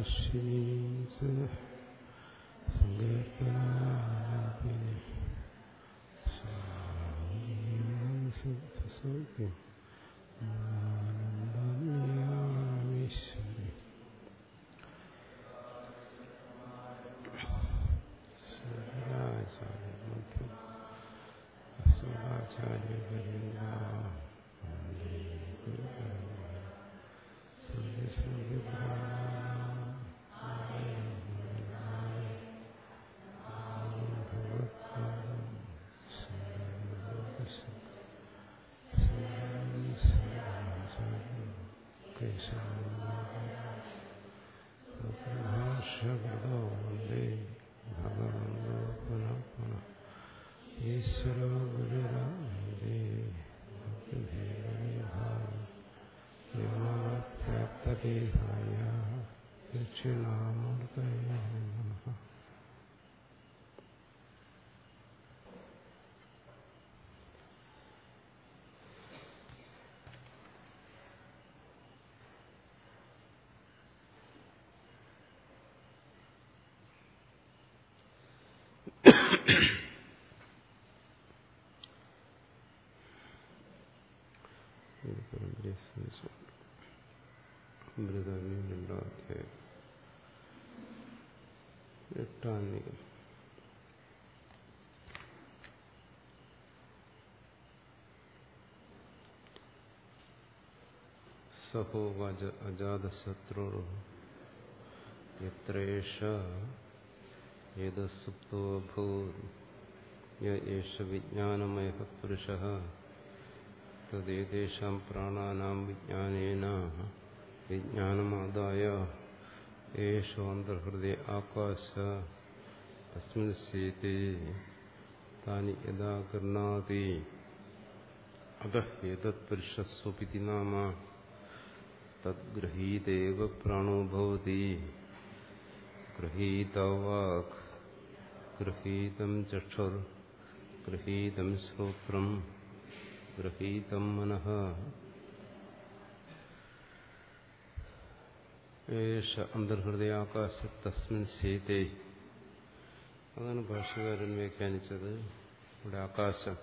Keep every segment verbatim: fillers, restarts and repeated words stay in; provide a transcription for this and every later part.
എട്ടാനികം. സഹോവാച അജാതശത്രു യത്രേഷ യദസുപ്തോ അഭൂത് യേഷ വിജ്ഞാനമയഃ പുരുഷഃ തദ്ദേതേഷാം പ്രാണാനാം വിജ്ഞാനേന വിജ്ഞാനമാദായ യേഷോ അന്തർഹൃദയ ആകാശ തസ്മിൻ സേതേ താനി യദാ ഗൃഹാതി അതഃ യതത് പുരുഷസ്വപിതി നാമ തദ്ഗൃഹീതേവ പ്രാണോ ഭവതി. ഗൃഹീതോ വാക്, ഗൃഹീതം ചക്ഷുർ, ഗൃഹീതം ശ്രോത്രം, ഗൃഹീതം മനഃ. ഏഷ അന്തർഹൃദയാകാശ തസ്മിൻ സേതേ. അതാണ് ഭാഷ്യകാരൻ വ്യാഖ്യാനിച്ചത്. ഇവിടെ ആകാശം,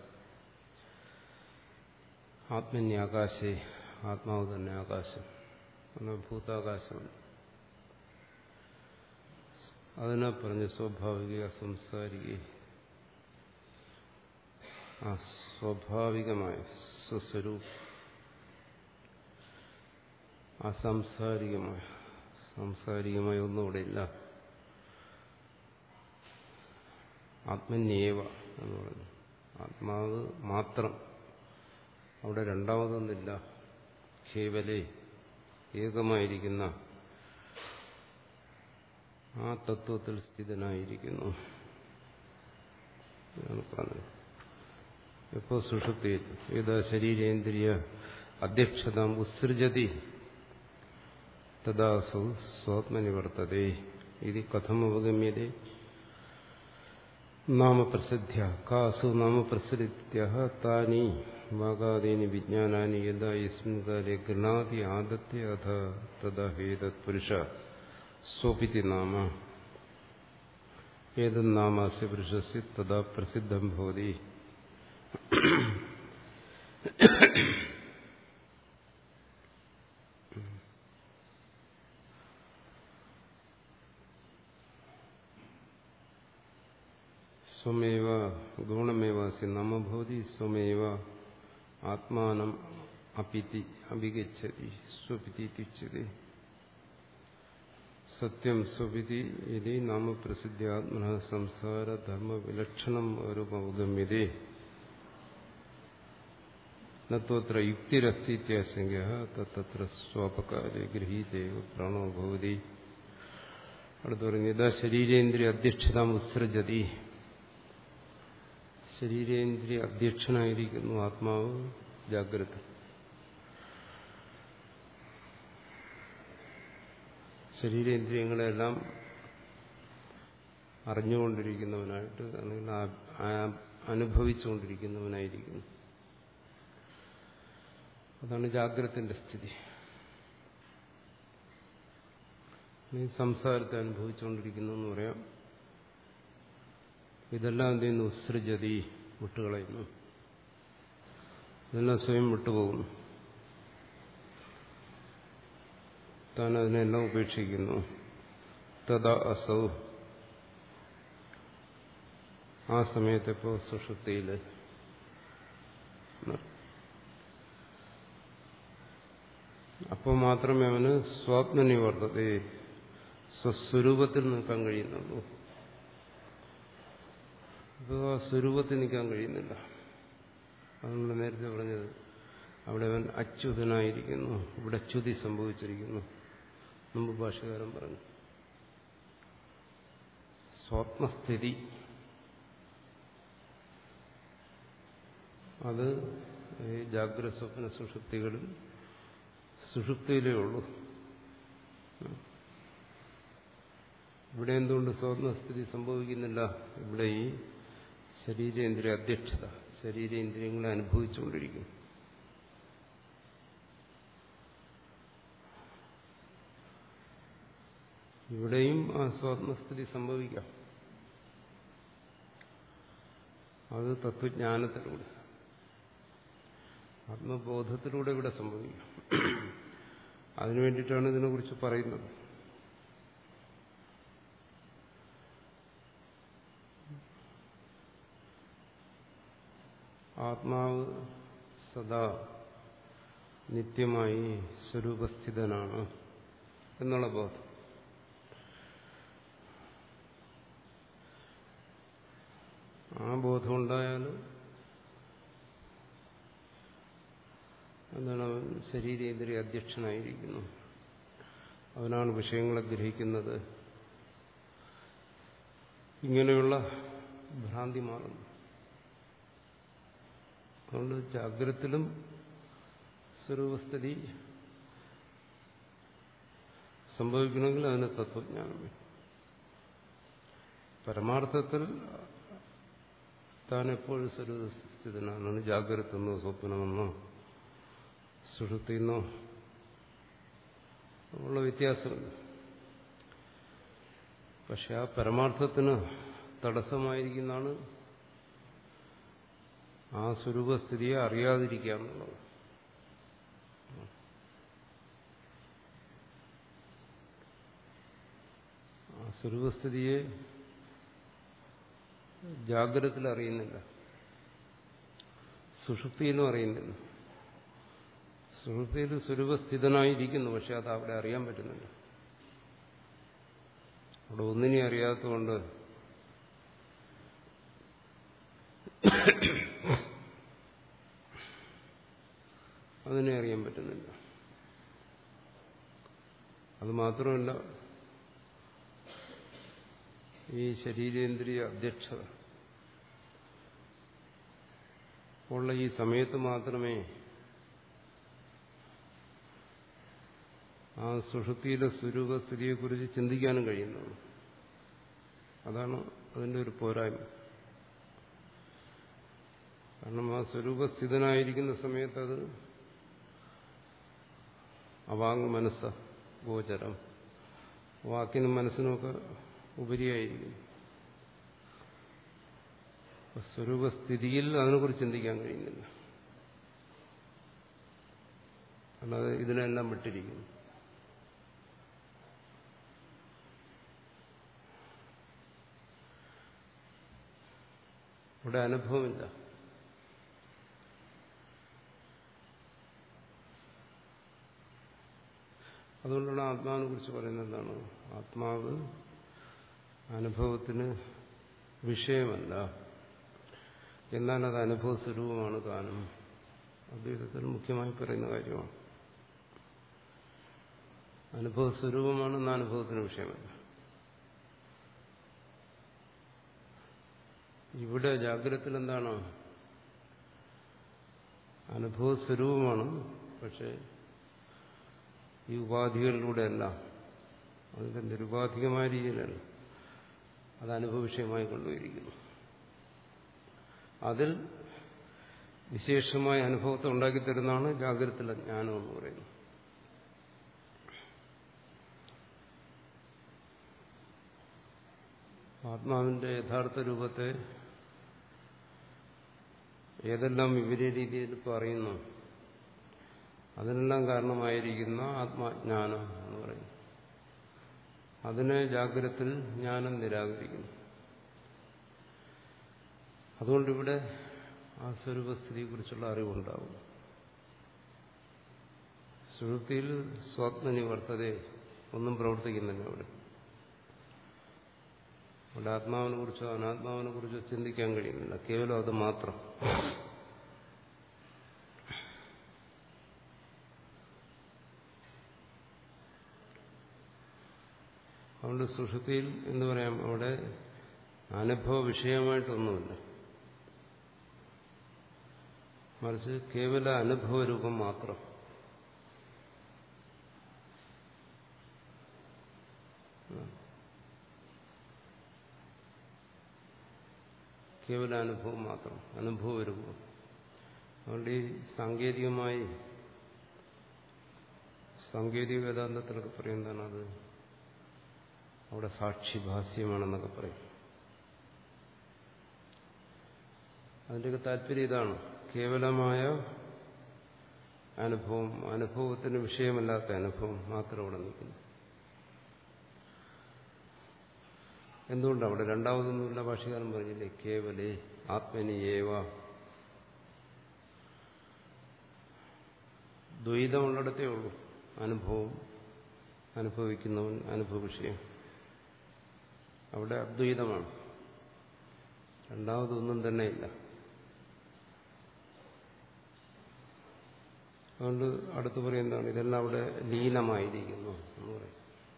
ആത്മന്യാകാശേ, ആത്മാവ് തന്നെ ആകാശം, ഭൂതാകാശമാണ്. അതിനെ പറഞ്ഞ് സ്വാഭാവിക സംസാരിക, ആ സ്വാഭാവികമായ സ്വസ്വരൂപം, അസാംസാരികമായ, സാംസാരികമായ ഒന്നും അവിടെ ഇല്ല. ആത്മന്യേവ എന്ന് പറഞ്ഞു, ആത്മാവ് മാത്രം, അവിടെ രണ്ടാമതൊന്നില്ല. കേവലേ, ഏകമായിരിക്കുന്ന ആ തത്വത്തിൽ സ്ഥിതനായിരിക്കുന്നു എന്നാണ് പറഞ്ഞത്. എപ്പോ സുഷുപ്തിയിൽ ഏതാ ശരീരേന്ദ്രിയ അധ്യക്ഷത ഉത്സൃജതി തദാസു സ്വാത്മനിവർത്തതേ. ഇത് കഥം അവഗമ്യതേ നാമപ്രസിദ്ധ്യ കാസു നാമപ്രസിദ്ധ്യ താനി വാഗാദീനി വിജ്ഞാനാനി യഥാ യസ്മിൻ കാലേ ഗൃഹാതി ആദത്തെ അഥ തഥാ ഹേതത് പുരുഷ സ്വപിതി നാമ. ഏതന്നാമാസ്യ പുരുഷസ്യ തഥാ പ്രസിദ്ധം ഭവതി. സ്വമേവ ഗുണമേവാസ്യ നാമ ഭവതി. സ്വമേവ ആത്മാനം അപിതി അഭിഗച്ഛതി സ്വപിതി തുച്യതേ. സത്യം സ്വപിതി ഇതി നാമപ്രസിദ്ധ്യ ആത്മനഃ സംസാര ധർമ്മ വിലക്ഷണം രൂപമവഗമ്യതേ. നത്ര യുക്തിരസ്തി ഇത്യാശങ്കഃ തത്ര സ്വാപകാരേ ഗൃഹീതേവ പ്രാണോ ഭവതി. അടുത്ത് പറയുന്നത് യഥാ ശരീരേന്ദ്രിയ അധ്യക്ഷത ഉത്സൃജതി. ശരീരേന്ദ്രിയ അധ്യക്ഷനായിരിക്കുന്നു ആത്മാവ് ജാഗ്രത. ശരീരേന്ദ്രിയങ്ങളെല്ലാം അറിഞ്ഞുകൊണ്ടിരിക്കുന്നവനായിട്ട്, അല്ലെങ്കിൽ അനുഭവിച്ചുകൊണ്ടിരിക്കുന്നവനായിരിക്കുന്നു. അതാണ് ജാഗ്രതത്തിന്റെ സ്ഥിതി. ഈ സംസാരത്തെ അനുഭവിച്ചുകൊണ്ടിരിക്കുന്നു എന്ന് പറയാം. ഇതെല്ലാം എന്ത് ചെയ്യുന്നു? ഉത്സൃജതി, വിട്ടുകളയുന്നു. ഇതെല്ലാം സ്വയം വിട്ടുപോകുന്നു. താൻ അതിനെല്ലാം ഉപേക്ഷിക്കുന്നു. തഥാ അസൗ, ആ സമയത്തിപ്പോ സുഷുപ്തിയിൽ അപ്പോൾ മാത്രമേ അവന് സ്വാത്മനിവർത്തതേ, സ്വസ്വരൂപത്തിൽ നിൽക്കാൻ കഴിയുന്നുള്ളൂ. ഇപ്പോൾ ആ സ്വരൂപത്തിൽ നിൽക്കാൻ കഴിയുന്നില്ല. അത് നമ്മൾ നേരത്തെ പറഞ്ഞത്, അവിടെ അവൻ അച്യുതനായിരിക്കുന്നു, ഇവിടെ ച്യുതി സംഭവിച്ചിരിക്കുന്നു. മുമ്പ് ഭാഷ്യകാരൻ പറഞ്ഞു സ്വാത്മസ്ഥിതി അത് ഈ ജാഗ്രത സ്വപ്ന സുഷുപ്തികളിൽ സുഷുപ്തിയിലേ ഉള്ളൂ. ഇവിടെ എന്തുകൊണ്ട് സ്വാത്മസ്ഥിതി സംഭവിക്കുന്നില്ല? ഇവിടെ ഈ ശരീരേന്ദ്രിയ അധ്യക്ഷത, ശരീരേന്ദ്രിയങ്ങളെ അനുഭവിച്ചുകൊണ്ടിരിക്കും. ഇവിടെയും ആ സ്വാത്മസ്ഥിതി സംഭവിക്കാം. അത് തത്വജ്ഞാനത്തിലൂടെ, ആത്മബോധത്തിലൂടെ ഇവിടെ സംഭവിക്കാം. അതിനു വേണ്ടിയിട്ടാണ് ഇതിനെക്കുറിച്ച് പറയുന്നത്. ആത്മാവ് സദാ നിത്യമായി സ്വരൂപസ്ഥിതനാണ് എന്നുള്ള ബോധം. ആ ബോധം ഉണ്ടായാൽ എന്താണ്? അവൻ ശരീരേന്ദ്രിയ അധ്യക്ഷനായിരിക്കുന്നു. അവനാണ് വിഷയങ്ങളെ ഗ്രഹിക്കുന്നത്. ഇങ്ങനെയുള്ള ഭ്രാന്തി മാറുന്നു. അതുകൊണ്ട് ജാഗ്രതത്തിലും സ്വരൂപസ്ഥിതി സംഭവിക്കണമെങ്കിൽ അതിന് തത്വജ്ഞാനം വേണം. പരമാർത്ഥത്തിൽ താൻ എപ്പോഴും സ്വരൂപസ്ഥിതനാണ്. ജാഗ്രതെന്നോ സ്വപ്നമെന്നോ സുഷുപ്തിയെന്നോ ഉള്ള വ്യത്യാസമുണ്ട്. പക്ഷെ ആ പരമാർത്ഥത്തിന് തടസ്സമായിരിക്കുന്നതാണ് ആ സ്വരൂപസ്ഥിതിയെ അറിയാതിരിക്കുക എന്നുള്ളത്. ആ സ്വരൂപസ്ഥിതിയെ ജാഗ്രതത്തിൽ അറിയുന്നില്ല, സുഷുപ്തിയിലും അറിയുന്നില്ല. സുഷുപ്തിയിൽ സ്വരൂപസ്ഥിതനായിരിക്കുന്നു, പക്ഷെ അത് അവിടെ അറിയാൻ പറ്റുന്നില്ല. അവിടെ ഒന്നിനെ അറിയാത്തതുകൊണ്ട് അതിനെ അറിയാൻ പറ്റുന്നില്ല. അത് മാത്രമല്ല, ഈ ശരീരേന്ദ്രിയ അധ്യക്ഷത ഉള്ള ഈ സമയത്ത് മാത്രമേ ആ സുഷുപ്തിയിലെ സ്വരൂപസ്ഥിതിയെക്കുറിച്ച് ചിന്തിക്കാനും കഴിയുന്നുള്ളൂ. അതാണ് അതിൻ്റെ ഒരു പോരായ്മ. കാരണം ആ സ്വരൂപസ്ഥിതനായിരിക്കുന്ന സമയത്ത് അത് അവാങ് മനസ്സ ഗോചരം, വാക്കിനും മനസ്സിനുമൊക്കെ ഉപരിയായിരിക്കും. സ്വരൂപസ്ഥിതിയിൽ അതിനെക്കുറിച്ച് ചിന്തിക്കാൻ കഴിയുന്നില്ല. അല്ലാതെ ഇതിനെല്ലാം വിട്ടിരിക്കുന്നു. ഇവിടെ അനുഭവമില്ല. അതുകൊണ്ടാണ് ആത്മാവിനെ കുറിച്ച് പറയുന്നത് എന്താണ്? ആത്മാവ് അനുഭവത്തിന് വിഷയമല്ല, എന്നാൽ അത് അനുഭവ സ്വരൂപമാണ് താനും. അദ്വൈതത്തിൽ മുഖ്യമായി പറയുന്ന കാര്യമാണ്. അനുഭവ സ്വരൂപമാണെന്ന് അനുഭവത്തിന് വിഷയമല്ല. ഇവിടെ ജാഗ്രതത്തിൽ എന്താണ്? അനുഭവ സ്വരൂപമാണ്, പക്ഷെ ഈ ഉപാധികളിലൂടെയല്ല, അതിന്റെ നിരുപാധികമായ രീതിയിലല്ല, അത് അനുഭവ വിഷയമായി കൊണ്ടുപോയിരിക്കുന്നു. അതിൽ വിശേഷമായ അനുഭവത്തെ ഉണ്ടാക്കിത്തരുന്നതാണ് ജാഗ്രതത്തിലെ ജ്ഞാനം എന്ന് പറയുന്നത്. ആത്മാവിന്റെ യഥാർത്ഥ രൂപത്തെ ഏതെല്ലാം വിപരീത രീതിയിൽ പറയുന്നു അതിനെല്ലാം കാരണമായിരിക്കുന്ന ആത്മാജ്ഞാനം എന്ന് പറയുന്നു. അതിനെ ജാഗ്രതത്തിൽ ജ്ഞാനം നിരാകരിക്കുന്നു. അതുകൊണ്ടിവിടെ ആ സ്വരൂപസ്ഥിതിയെക്കുറിച്ചുള്ള അറിവുണ്ടാകും. സുഷുപ്തിയിൽ സ്വാത്മനി വർത്തതേ, ഒന്നും പ്രവർത്തിക്കുന്നില്ല അവിടെ. അവിടെ ആത്മാവിനെ കുറിച്ചോ അനാത്മാവിനെ കുറിച്ചോ ചിന്തിക്കാൻ കഴിയുന്നില്ല, കേവലം അത് മാത്രം. അതുകൊണ്ട് സുഷുപ്തിയിൽ എന്ന് പറയാം, അവിടെ അനുഭവ വിഷയമായിട്ടൊന്നുമില്ല, മറിച്ച് കേവല അനുഭവരൂപം മാത്രം. കേവല അനുഭവം മാത്രം, അനുഭവരൂപം. അതുകൊണ്ട് ഈ സാങ്കേതികമായി സാങ്കേതിക വേദാന്തത്തിലൊക്കെ പറയുന്നതാണ് അത് അവിടെ സാക്ഷിഭാസ്യമാണെന്നൊക്കെ പറയും. അതിൻ്റെയൊക്കെ താല്പര്യം ഇതാണ്, കേവലമായ അനുഭവം, അനുഭവത്തിന് വിഷയമല്ലാത്ത അനുഭവം മാത്രം അവിടെ നിൽക്കുന്നു. എന്തുകൊണ്ടാണ് അവിടെ രണ്ടാമതൊന്നുമില്ല? ഭാഷ്യകാരൻ പറഞ്ഞില്ലേ, കേവലേ ആത്മനിയേവ. ദ്വൈതമുള്ളിടത്തേ ഉള്ളൂ അനുഭവം, അനുഭവിക്കുന്നവൻ, അനുഭവ വിഷയം. അവിടെ അദ്വൈതമാണ്, രണ്ടാമതൊന്നും തന്നെ ഇല്ല. അതുകൊണ്ട് അടുത്ത് പറയുന്നതാണ് ഇതെല്ലാം അവിടെ ലീനമായിരിക്കുന്നു എന്ന് പറയും.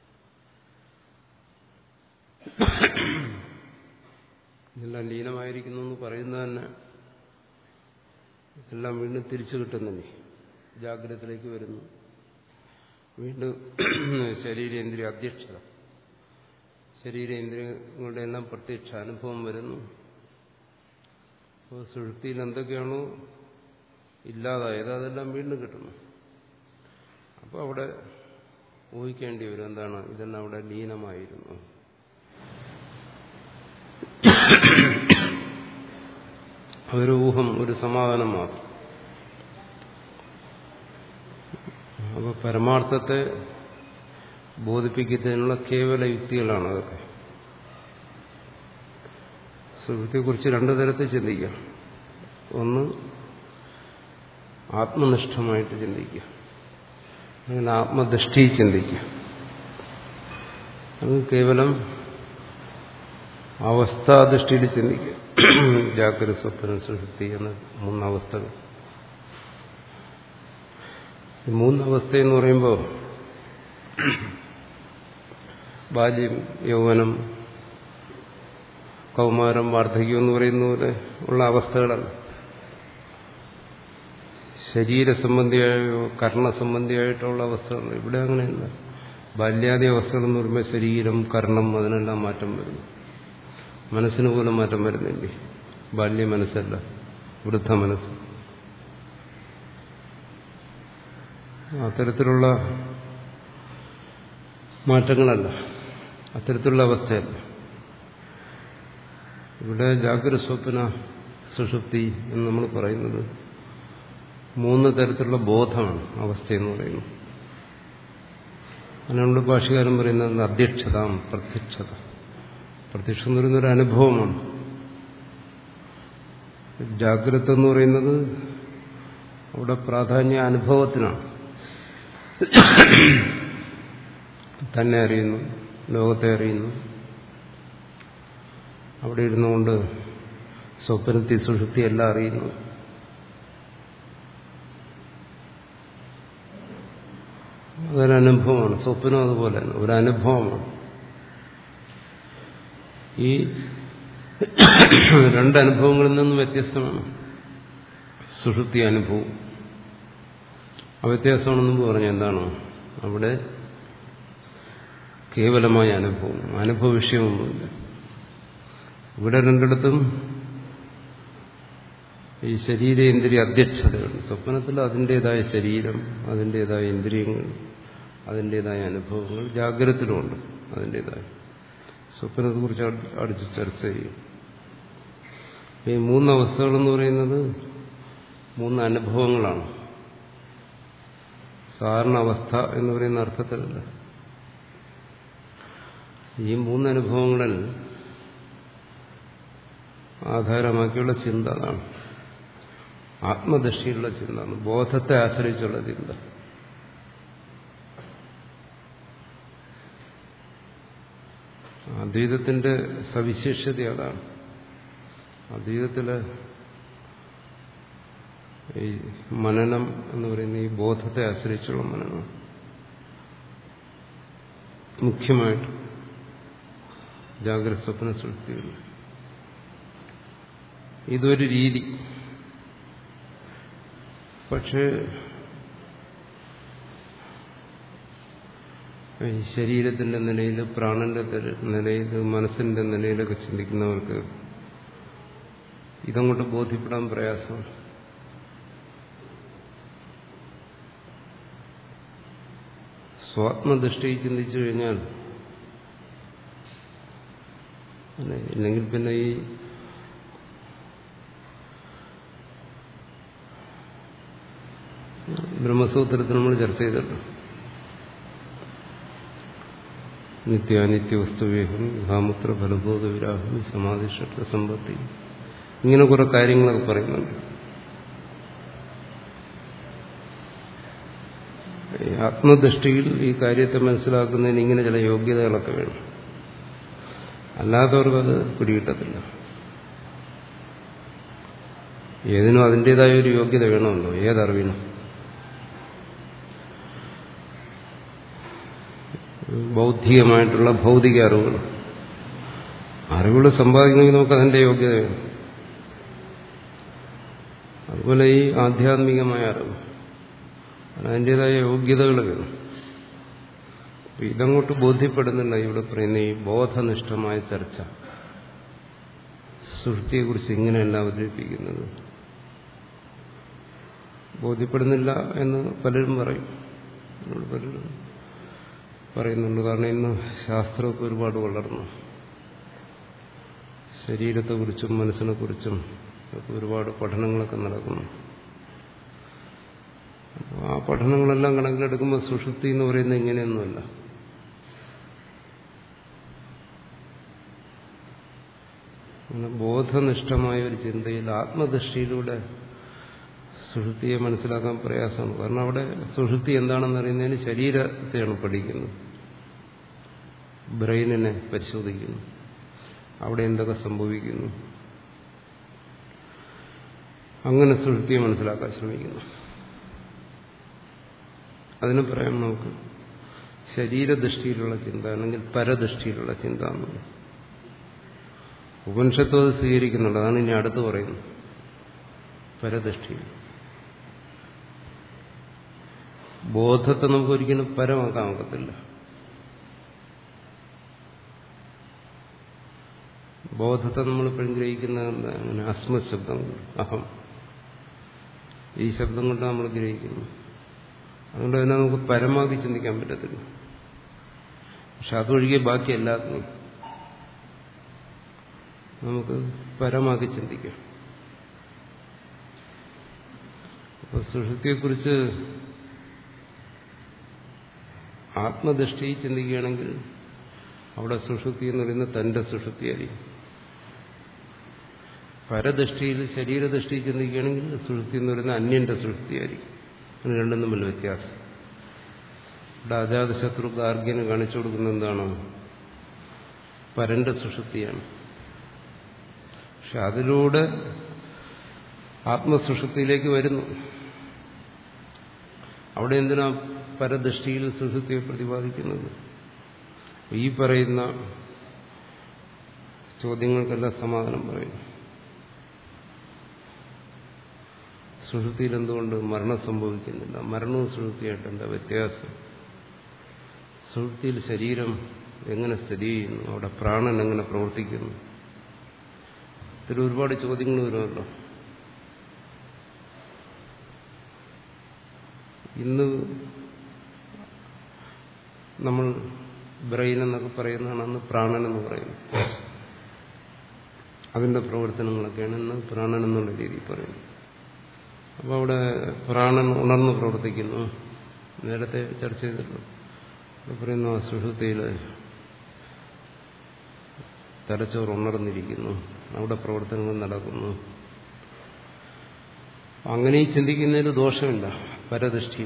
ഇതെല്ലാം ലീനമായിരിക്കുന്നു എന്ന് പറയുന്നത് തന്നെ ഇതെല്ലാം വീണ്ടും തിരിച്ചു കിട്ടുന്നില്ലേ, ജാഗ്രതത്തിലേക്ക് വരുന്നു, വീണ്ടും ശരീരേന്ദ്രിയ അധ്യക്ഷത, ശരീരേന്ദ്രിയങ്ങളുടെ എല്ലാം പ്രത്യക്ഷ അനുഭവം വരുന്നു. അപ്പോൾ സുഷുപ്തിയിൽ എന്തൊക്കെയാണോ ഇല്ലാതായത് അതെല്ലാം വീണ്ടും കിട്ടുന്നു. അപ്പോൾ അവിടെ ഊഹിക്കേണ്ടി വരും, എന്താണ്, ഇതെല്ലാം അവിടെ ലീനമായിരുന്നു. അതൊരു ഊഹം, ഒരു സമാധാനം മാത്രം. അപ്പോൾ പരമാർത്ഥത്തെ ബോധിപ്പിക്കുന്നതിനുള്ള കേവല യുക്തികളാണ് അതൊക്കെ. സുഷുപ്തിയെക്കുറിച്ച് രണ്ടു തരത്തിൽ ചിന്തിക്കാം. ഒന്ന് ആത്മനിഷ്ഠമായിട്ട് ചിന്തിക്കുക, അങ്ങനെ ആത്മദൃഷ്ടി ചിന്തിക്കുക. അത് കേവലം അവസ്ഥാദൃഷ്ടിയിൽ ചിന്തിക്കുക. ജാഗ്രത, സ്വപ്നം, സുഷുപ്തി എന്ന മൂന്നവസ്ഥകൾ. ഈ മൂന്നവസ്ഥയെന്ന് പറയുമ്പോൾ ബാല്യം, യൗവനം, കൗമാരം, വാർദ്ധക്യം എന്ന് പറയുന്ന പോലെ ഉള്ള അവസ്ഥകളല്ല. ശരീരസംബന്ധിയായോ കർണസംബന്ധിയായിട്ടുള്ള അവസ്ഥകൾ ഇവിടെ അങ്ങനെയല്ല. ബാല്യാദി അവസ്ഥകൾ എന്ന് പറയുമ്പോൾ ശരീരം, കർണം, അതിനെല്ലാം മാറ്റം വരുന്നു. മനസ്സിന് പോലും മാറ്റം വരുന്നില്ലേ? ബാല്യ മനസ്സല്ല, വൃദ്ധ മനസ്സ്. അത്തരത്തിലുള്ള മാറ്റങ്ങളല്ല, അത്തരത്തിലുള്ള അവസ്ഥയല്ല. ഇവിടെ ജാഗ്രത, സ്വപ്ന, സുഷുപ്തി എന്ന് നമ്മൾ പറയുന്നത് മൂന്ന് തരത്തിലുള്ള ബോധമാണ് അവസ്ഥയെന്ന് പറയുന്നത്. അതിനുള്ള ഭാഷ്യകാരൻ പറയുന്നത് അധ്യക്ഷത, പ്രത്യക്ഷത. പ്രത്യക്ഷം എന്ന് പറയുന്നൊരു അനുഭവമാണ്. ജാഗ്രത എന്ന് പറയുന്നത് അവിടെ പ്രാധാന്യ അനുഭവത്തിനാണ്. തന്നെ അറിയുന്നു, ലോകത്തെ അറിയുന്നു. അവിടെ ഇരുന്നുകൊണ്ട് സ്വപ്നത്തിൽ സുഷുപ്തി എല്ലാം അറിയുന്നു. അതൊരനുഭവമാണ്. സ്വപ്നം അതുപോലെ തന്നെ ഒരു അനുഭവമാണ്. ഈ രണ്ടനുഭവങ്ങളിൽ നിന്നും വ്യത്യസ്തമാണ് സുഷുപ്തി അനുഭവം. ആ വ്യത്യാസമാണെന്ന് പറഞ്ഞ എന്താണോ, അവിടെ കേവലമായ അനുഭവം, അനുഭവ വിഷയമൊന്നുമില്ല. ഇവിടെ രണ്ടിടത്തും ഈ ശരീരേന്ദ്രിയ അധ്യക്ഷതയുണ്ട്. സ്വപ്നത്തിൽ അതിൻ്റെതായ ശരീരം, അതിൻ്റെതായ ഇന്ദ്രിയങ്ങൾ, അതിൻ്റെതായ അനുഭവങ്ങൾ. ജാഗ്രതത്തിലുമുണ്ട് അതിൻ്റെതായ. സ്വപ്നത്തെക്കുറിച്ച് അടിച്ച് ചർച്ച ചെയ്യും. ഈ മൂന്നവസ്ഥകളെന്ന് പറയുന്നത് മൂന്ന് അനുഭവങ്ങളാണ്. സാധാരണ അവസ്ഥ എന്ന് പറയുന്ന അർത്ഥത്തിലല്ല. ഈ മൂന്നനുഭവങ്ങളിൽ ആധാരമാക്കിയുള്ള ചിന്ത അതാണ്. ആത്മദൃഷ്ടിയുള്ള ചിന്ത, ബോധത്തെ ആശ്രയിച്ചുള്ള ചിന്ത. അദ്വൈതത്തിന്റെ സവിശേഷത അതാണ്. അദ്വൈതത്തിലെ ഈ മനനം എന്ന് പറയുന്ന ഈ ബോധത്തെ ആശ്രയിച്ചുള്ള മനനം മുഖ്യമായിട്ട് ജാഗ്രത സ്വപ്ന സുഷുപ്തികൾ. ഇതൊരു രീതി. പക്ഷേ ശരീരത്തിന്റെ നിലയിൽ, പ്രാണന്റെ നിലയിൽ, മനസ്സിന്റെ നിലയിലൊക്കെ ചിന്തിക്കുന്നവർക്ക് ഇതങ്ങോട്ട് ബോധ്യപ്പെടാൻ പ്രയാസമാണ്. സ്വാത്മദൃഷ്ടി ചിന്തിച്ചു കഴിഞ്ഞാൽ, ഇല്ലെങ്കിൽ പിന്നെ ഈ ബ്രഹ്മസൂത്രത്തിൽ നമ്മൾ ചർച്ച ചെയ്തല്ലോ, നിത്യാനിത്യ വസ്തുവേഹം ഹാമുത്ര ഫലബോധ വിരാഹം സമാധിഷ്ഠ സമ്പത്തി, ഇങ്ങനെ കുറെ കാര്യങ്ങളൊക്കെ പറയുന്നുണ്ട്. ആത്മദൃഷ്ടിയിൽ ഈ കാര്യത്തെ മനസ്സിലാക്കുന്നതിന് ഇങ്ങനെ ചില യോഗ്യതകളൊക്കെ വേണം. അല്ലാത്തവർക്കത് പിടികിട്ടത്തില്ല. ഏതിനും അതിൻ്റെതായ ഒരു യോഗ്യത വേണമല്ലോ, ഏതറിവിനും. ബൗദ്ധികമായിട്ടുള്ള ഭൗതിക അറിവുകൾ അറിവുകൾ സമ്പാദിക്കണമെങ്കിൽ നമുക്ക് അതിൻ്റെ യോഗ്യത വേണം. അതുപോലെ ഈ ആധ്യാത്മികമായ അറിവ് അതിൻ്റെതായ യോഗ്യതകൾ വേണം. ഇതങ്ങോട്ട് ബോധ്യപ്പെടുന്നില്ല. ഇവിടെ പറയുന്ന ഈ ബോധനിഷ്ഠമായ ചർച്ച, സുഷുപ്തിയെക്കുറിച്ച് ഇങ്ങനെയല്ല അവതരിപ്പിക്കുന്നത്, ബോധ്യപ്പെടുന്നില്ല എന്ന് പലരും പറയും. പലരും പറയുന്നുണ്ട്. കാരണം ഇന്ന് ശാസ്ത്രമൊക്കെ ഒരുപാട് വളർന്നു. ശരീരത്തെക്കുറിച്ചും മനസ്സിനെക്കുറിച്ചും ഒക്കെ ഒരുപാട് പഠനങ്ങളൊക്കെ നടക്കുന്നു. ആ പഠനങ്ങളെല്ലാം കണക്കിലെടുക്കുമ്പോൾ സുഷുപ്തി എന്ന് പറയുന്നത് ഇങ്ങനെയൊന്നുമല്ല. ബോധനിഷ്ഠമായ ഒരു ചിന്തയിൽ ആത്മദൃഷ്ടിയിലൂടെ സുഷുപ്തിയെ മനസ്സിലാക്കാൻ പ്രയാസമാണ്. കാരണം അവിടെ സുഷുപ്തി എന്താണെന്ന് അറിയുന്നതിന് ശരീരത്തെയാണ് പഠിക്കുന്നത്, ബ്രെയിനിനെ പരിശോധിക്കുന്നു, അവിടെ എന്തൊക്കെ സംഭവിക്കുന്നു, അങ്ങനെ സുഷുപ്തിയെ മനസ്സിലാക്കാൻ ശ്രമിക്കുന്നു. അതിന് പറയാം നമുക്ക് ശരീരദൃഷ്ടിയിലുള്ള ചിന്ത അല്ലെങ്കിൽ പരദൃഷ്ടിയിലുള്ള ചിന്ത എന്നുള്ളത്. ഉപനിഷത്തും അത് സ്വീകരിക്കുന്നുണ്ട്. അതാണ് ഇനി അടുത്ത് പറയുന്നത്. പരദൃഷ്ടി, ബോധത്തെ നമുക്ക് ഒരിക്കലും പരമാക്കാൻ ഒക്കത്തില്ല. ബോധത്തെ നമ്മൾ ഇപ്പോഴും ഗ്രഹിക്കുന്ന അങ്ങനെ അസ്മത് ശബ്ദം കൊണ്ട്, അഹം, ഈ ശബ്ദം കൊണ്ട് നമ്മൾ ഗ്രഹിക്കുന്നു. അതുകൊണ്ട് തന്നെ നമുക്ക് പരമാക്കി ചിന്തിക്കാൻ പറ്റത്തില്ല. പക്ഷെ അതൊഴികെ ബാക്കി എല്ലാത്തിനും നമുക്ക് പരമാക്കി ചിന്തിക്കാം. അപ്പൊ സുഷുപ്തിയെക്കുറിച്ച് ആത്മദൃഷ്ടി ചിന്തിക്കുകയാണെങ്കിൽ അവിടെ സുഷുപ്തി എന്ന് പറയുന്നത് തന്റെ സുഷുപ്തിയായിരിക്കും. പരദൃഷ്ടിയിൽ ശരീരദൃഷ്ടി ചിന്തിക്കുകയാണെങ്കിൽ സുഷുപ്തി എന്ന് പറയുന്നത് അന്യന്റെ സുഷുപ്തിയായിരിക്കും. അതിന് രണ്ടും തമ്മിൽ വ്യത്യാസം. ഇവിടെ അജാതശത്രു ഗാർഗ്യന് കാണിച്ചു കൊടുക്കുന്ന എന്താണ്? പരന്റെ സുഷുപ്തിയാണ്. പക്ഷെ അതിലൂടെ ആത്മസുഷുപ്തിയിലേക്ക് വരുന്നു. അവിടെ എന്തിനാ പരദൃഷ്ടിയിൽ സുഷുപ്തിയെ പ്രതിപാദിക്കുന്നത്? ഈ പറയുന്ന ചോദ്യങ്ങൾക്കെല്ലാം സമാധാനം പറയുന്നു. സുഷുപ്തിയിൽ എന്തുകൊണ്ട് മരണം സംഭവിക്കുന്നില്ല? മരണവും സുഷുപ്തിയായിട്ട് എന്താ വ്യത്യാസം? സുഷുപ്തിയിൽ ശരീരം എങ്ങനെ സ്ഥിതി ചെയ്യുന്നു? അവിടെ പ്രാണൻ എങ്ങനെ പ്രവർത്തിക്കുന്നു? ഇതിൽ ഒരുപാട് ചോദ്യങ്ങൾ വരുമല്ലോ. ഇന്ന് നമ്മൾ ബ്രെയിൻ എന്നൊക്കെ പറയുന്നതാണ് അന്ന് പ്രാണൻ എന്ന് പറയുന്നത്. അതിന്റെ പ്രവർത്തനങ്ങളൊക്കെയാണ് ഇന്ന് പ്രാണൻ എന്നുള്ള രീതിയിൽ പറയുന്നത്. അപ്പോൾ അവിടെ പ്രാണൻ ഉണർന്ന് പ്രവർത്തിക്കുന്നു. നേരത്തെ ചർച്ച ചെയ്തിട്ടുണ്ട്. അവിടെ പറയുന്ന സുഷുപ്തിയിൽ തലച്ചോറ് ഉണർന്നിരിക്കുന്നു, അവിടെ പ്രവർത്തനങ്ങൾ നടക്കുന്നു. അങ്ങനെ ചിന്തിക്കുന്നതിന് ദോഷമില്ല പരദൃഷ്ടിയിൽ.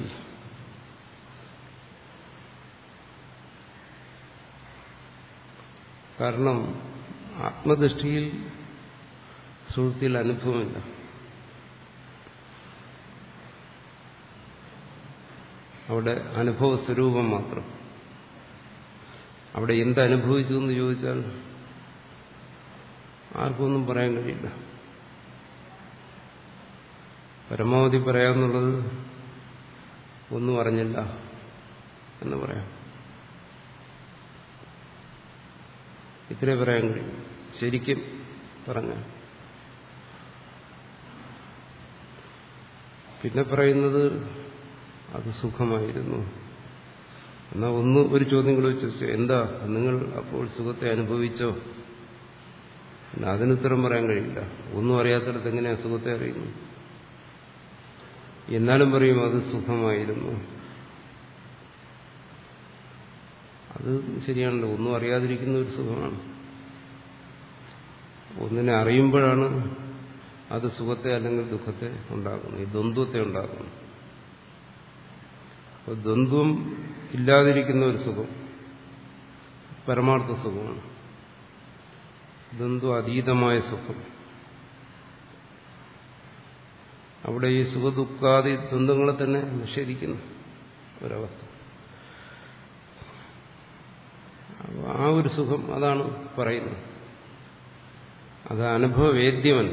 കാരണം ആത്മദൃഷ്ടിയിൽ സുഷുപ്തിയിൽ അനുഭവമില്ല. അവിടെ അനുഭവ സ്വരൂപം മാത്രം. അവിടെ എന്തനുഭവിച്ചു എന്ന് ചോദിച്ചാൽ ആർക്കൊന്നും പറയാൻ കഴിയില്ല. പരമാവധി പറയാമെന്നുള്ളത് ഒന്നും അറിഞ്ഞില്ല എന്ന് പറയാം. ഇത്രേ പറയാൻ കഴിയും ശരിക്കും പറഞ്ഞ. പിന്നെ പറയുന്നത് അത് സുഖമായിരുന്നു. എന്നാൽ ഒന്ന് ഒരു ചോദ്യം കൂടെ വെച്ചു, എന്താ നിങ്ങൾ അപ്പോൾ സുഖത്തെ അനുഭവിച്ചോ? പിന്നെ അതിനുത്തരം പറയാൻ കഴിയില്ല. ഒന്നും അറിയാത്തിടത്ത് എങ്ങനെയാ സുഖത്തെ അറിയുന്നു? എന്നാലും പറയും അത് സുഖമായിരുന്നു. അത് ശരിയാണല്ലോ, ഒന്നും അറിയാതിരിക്കുന്ന ഒരു സുഖമാണ്. ഒന്നിനെ അറിയുമ്പോഴാണ് അത് സുഖത്തെ അല്ലെങ്കിൽ ദുഃഖത്തെ ഉണ്ടാക്കുന്നത്, ഈ ദ്വന്ദ്വത്തെ ഉണ്ടാക്കുന്നത്. അപ്പോൾ ദ്വന്ദ്വം ഇല്ലാതിരിക്കുന്ന ഒരു സുഖം പരമാർത്ഥ സുഖമാണ്. ദ്വന്ദ്വ അതീതമായ സുഖം. അവിടെ ഈ സുഖദുഃഖാദി ദ്വന്ദ്ങ്ങളെ തന്നെ നിഷേധിക്കുന്നു ഒരവസ്ഥ. ആ ഒരു സുഖം അതാണ് പറയുന്നത്. അത് അനുഭവവേദ്യമല്ല.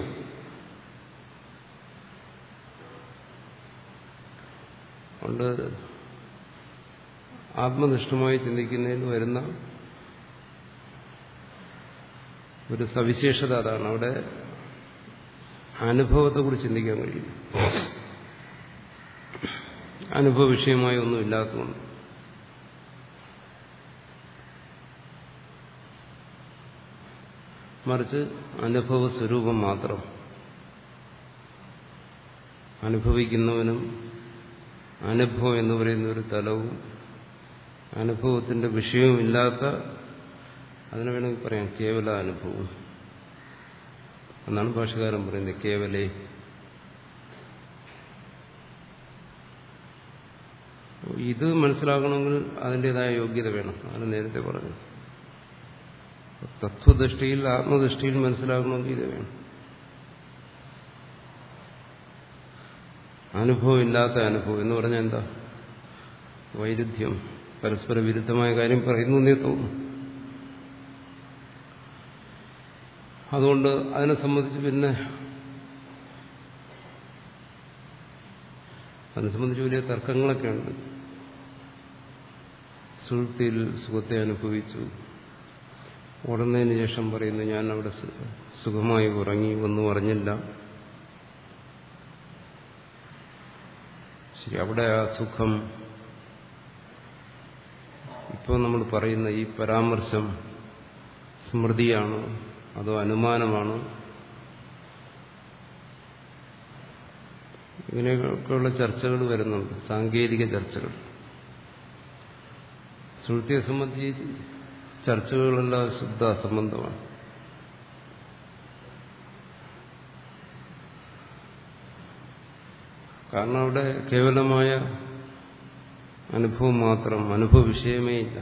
അതുകൊണ്ട് ആത്മനിഷ്ഠമായി ചിന്തിക്കുന്നതിന് വരുന്ന ഒരു സവിശേഷത അതാണ്. അവിടെ അനുഭവത്തെക്കുറിച്ച് ചിന്തിക്കാൻ കഴിയും. അനുഭവ വിഷയമായി ഒന്നും ഇല്ലാത്തതുകൊണ്ട്. മറിച്ച് അനുഭവ സ്വരൂപം മാത്രം. അനുഭവിക്കുന്നവനും അനുഭവം എന്ന് പറയുന്ന ഒരു തലവും അനുഭവത്തിന്റെ വിഷയവുമില്ലാത്ത, അതിനെ വേണമെങ്കിൽ പറയാം കേവല അനുഭവം എന്നാണ് ഭാഷകാരൻ പറയുന്നത്. കേവലേ. ഇത് മനസ്സിലാക്കണമെങ്കിൽ അതിൻ്റെതായ യോഗ്യത വേണം. അത് നേരത്തെ പറഞ്ഞു. തത്വദൃഷ്ടിയിൽ ആത്മദൃഷ്ടിയിൽ മനസ്സിലാക്കണമെങ്കിൽ ഇത് വേണം. അനുഭവമില്ലാത്ത അനുഭവം എന്ന് പറഞ്ഞാൽ എന്താ? വൈരുദ്ധ്യം, പരസ്പര വിരുദ്ധമായ കാര്യം പറയുന്നു എന്നേ തോന്നുന്നു. അതുകൊണ്ട് അതിനെ സംബന്ധിച്ച് പിന്നെ അതിനെ സംബന്ധിച്ച് വലിയ തർക്കങ്ങളൊക്കെ ഉണ്ട്. സുഷുപ്തിയിൽ സുഖത്തെ അനുഭവിച്ചു, ഉടനതിന് ശേഷം പറയുന്നു ഞാൻ അവിടെ സുഖമായി ഉറങ്ങി, ഒന്നും അറിഞ്ഞില്ല. ശരി, അവിടെ ആ സുഖം ഇപ്പോൾ നമ്മൾ പറയുന്ന ഈ പരാമർശം സ്മൃതിയാണോ അതോ അനുമാനമാണോ? ഇങ്ങനെയൊക്കെയുള്ള ചർച്ചകൾ വരുന്നുണ്ട്, സാങ്കേതിക ചർച്ചകൾ. സുഷുപ്തിയെ സംബന്ധിച്ച് ചർച്ചകളെല്ലാം ശുദ്ധ അസംബന്ധമാണ്. കാരണം അവിടെ കേവലമായ അനുഭവം മാത്രം, അനുഭവ വിഷയമേ ഇല്ല.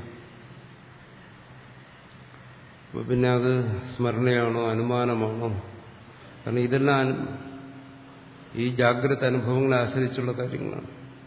അപ്പോൾ പിന്നെ അത് സ്മരണയാണോ അനുമാനമാണോ? കാരണം ഇതെല്ലാം ഈ ജാഗ്രത അനുഭവങ്ങളെ ആശ്രയിച്ചുള്ള കാര്യങ്ങളാണ്.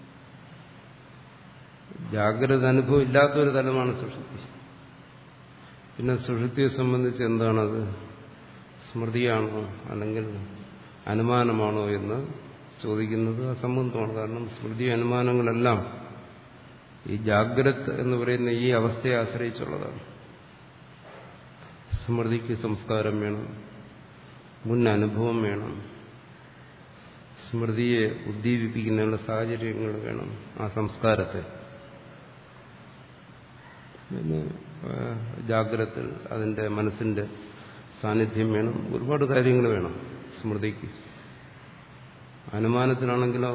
ജാഗ്രത അനുഭവം ഇല്ലാത്തൊരു തലമാണ് സുഷുപ്തി. പിന്നെ സുഷുപ്തിയെ സംബന്ധിച്ച് എന്താണത്? സ്മൃതിയാണോ അല്ലെങ്കിൽ അനുമാനമാണോ എന്ന് ചോദിക്കുന്നത് അസംബന്ധമാണ്. കാരണം സ്മൃതി അനുമാനങ്ങളെല്ലാം ഈ ജാഗ്രത എന്ന് പറയുന്ന ഈ അവസ്ഥയെ ആശ്രയിച്ചുള്ളതാണ്. സ്മൃതിക്ക് സംസ്കാരം വേണം, മുൻ അനുഭവം വേണം, സ്മൃതിയെ ഉദ്ദീപിപ്പിക്കുന്നതിനുള്ള സാഹചര്യങ്ങൾ വേണം, ആ സംസ്കാരത്തെ. പിന്നെ ജാഗ്രതത്തിൽ അതിൻ്റെ മനസ്സിൻ്റെ സാന്നിധ്യം വേണം, ഒരുപാട് കാര്യങ്ങൾ വേണം സ്മൃതിക്ക്. അനുമാനത്തിനാണെങ്കിലോ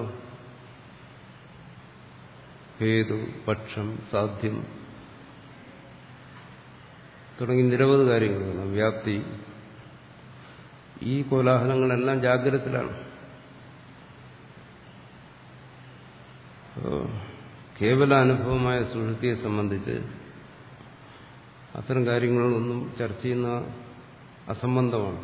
ഹേതു, പക്ഷം, സാധ്യം തുടങ്ങി നിരവധി കാര്യങ്ങൾ വേണം, വ്യാപ്തി. ഈ കോലാഹലങ്ങളെല്ലാം ജാഗ്രതത്തിലാണ്. കേവല അനുഭവമായ സുഷുപ്തിയെ സംബന്ധിച്ച് അത്തരം കാര്യങ്ങളൊന്നും ചർച്ച ചെയ്യുന്ന അസംബന്ധമാണ്.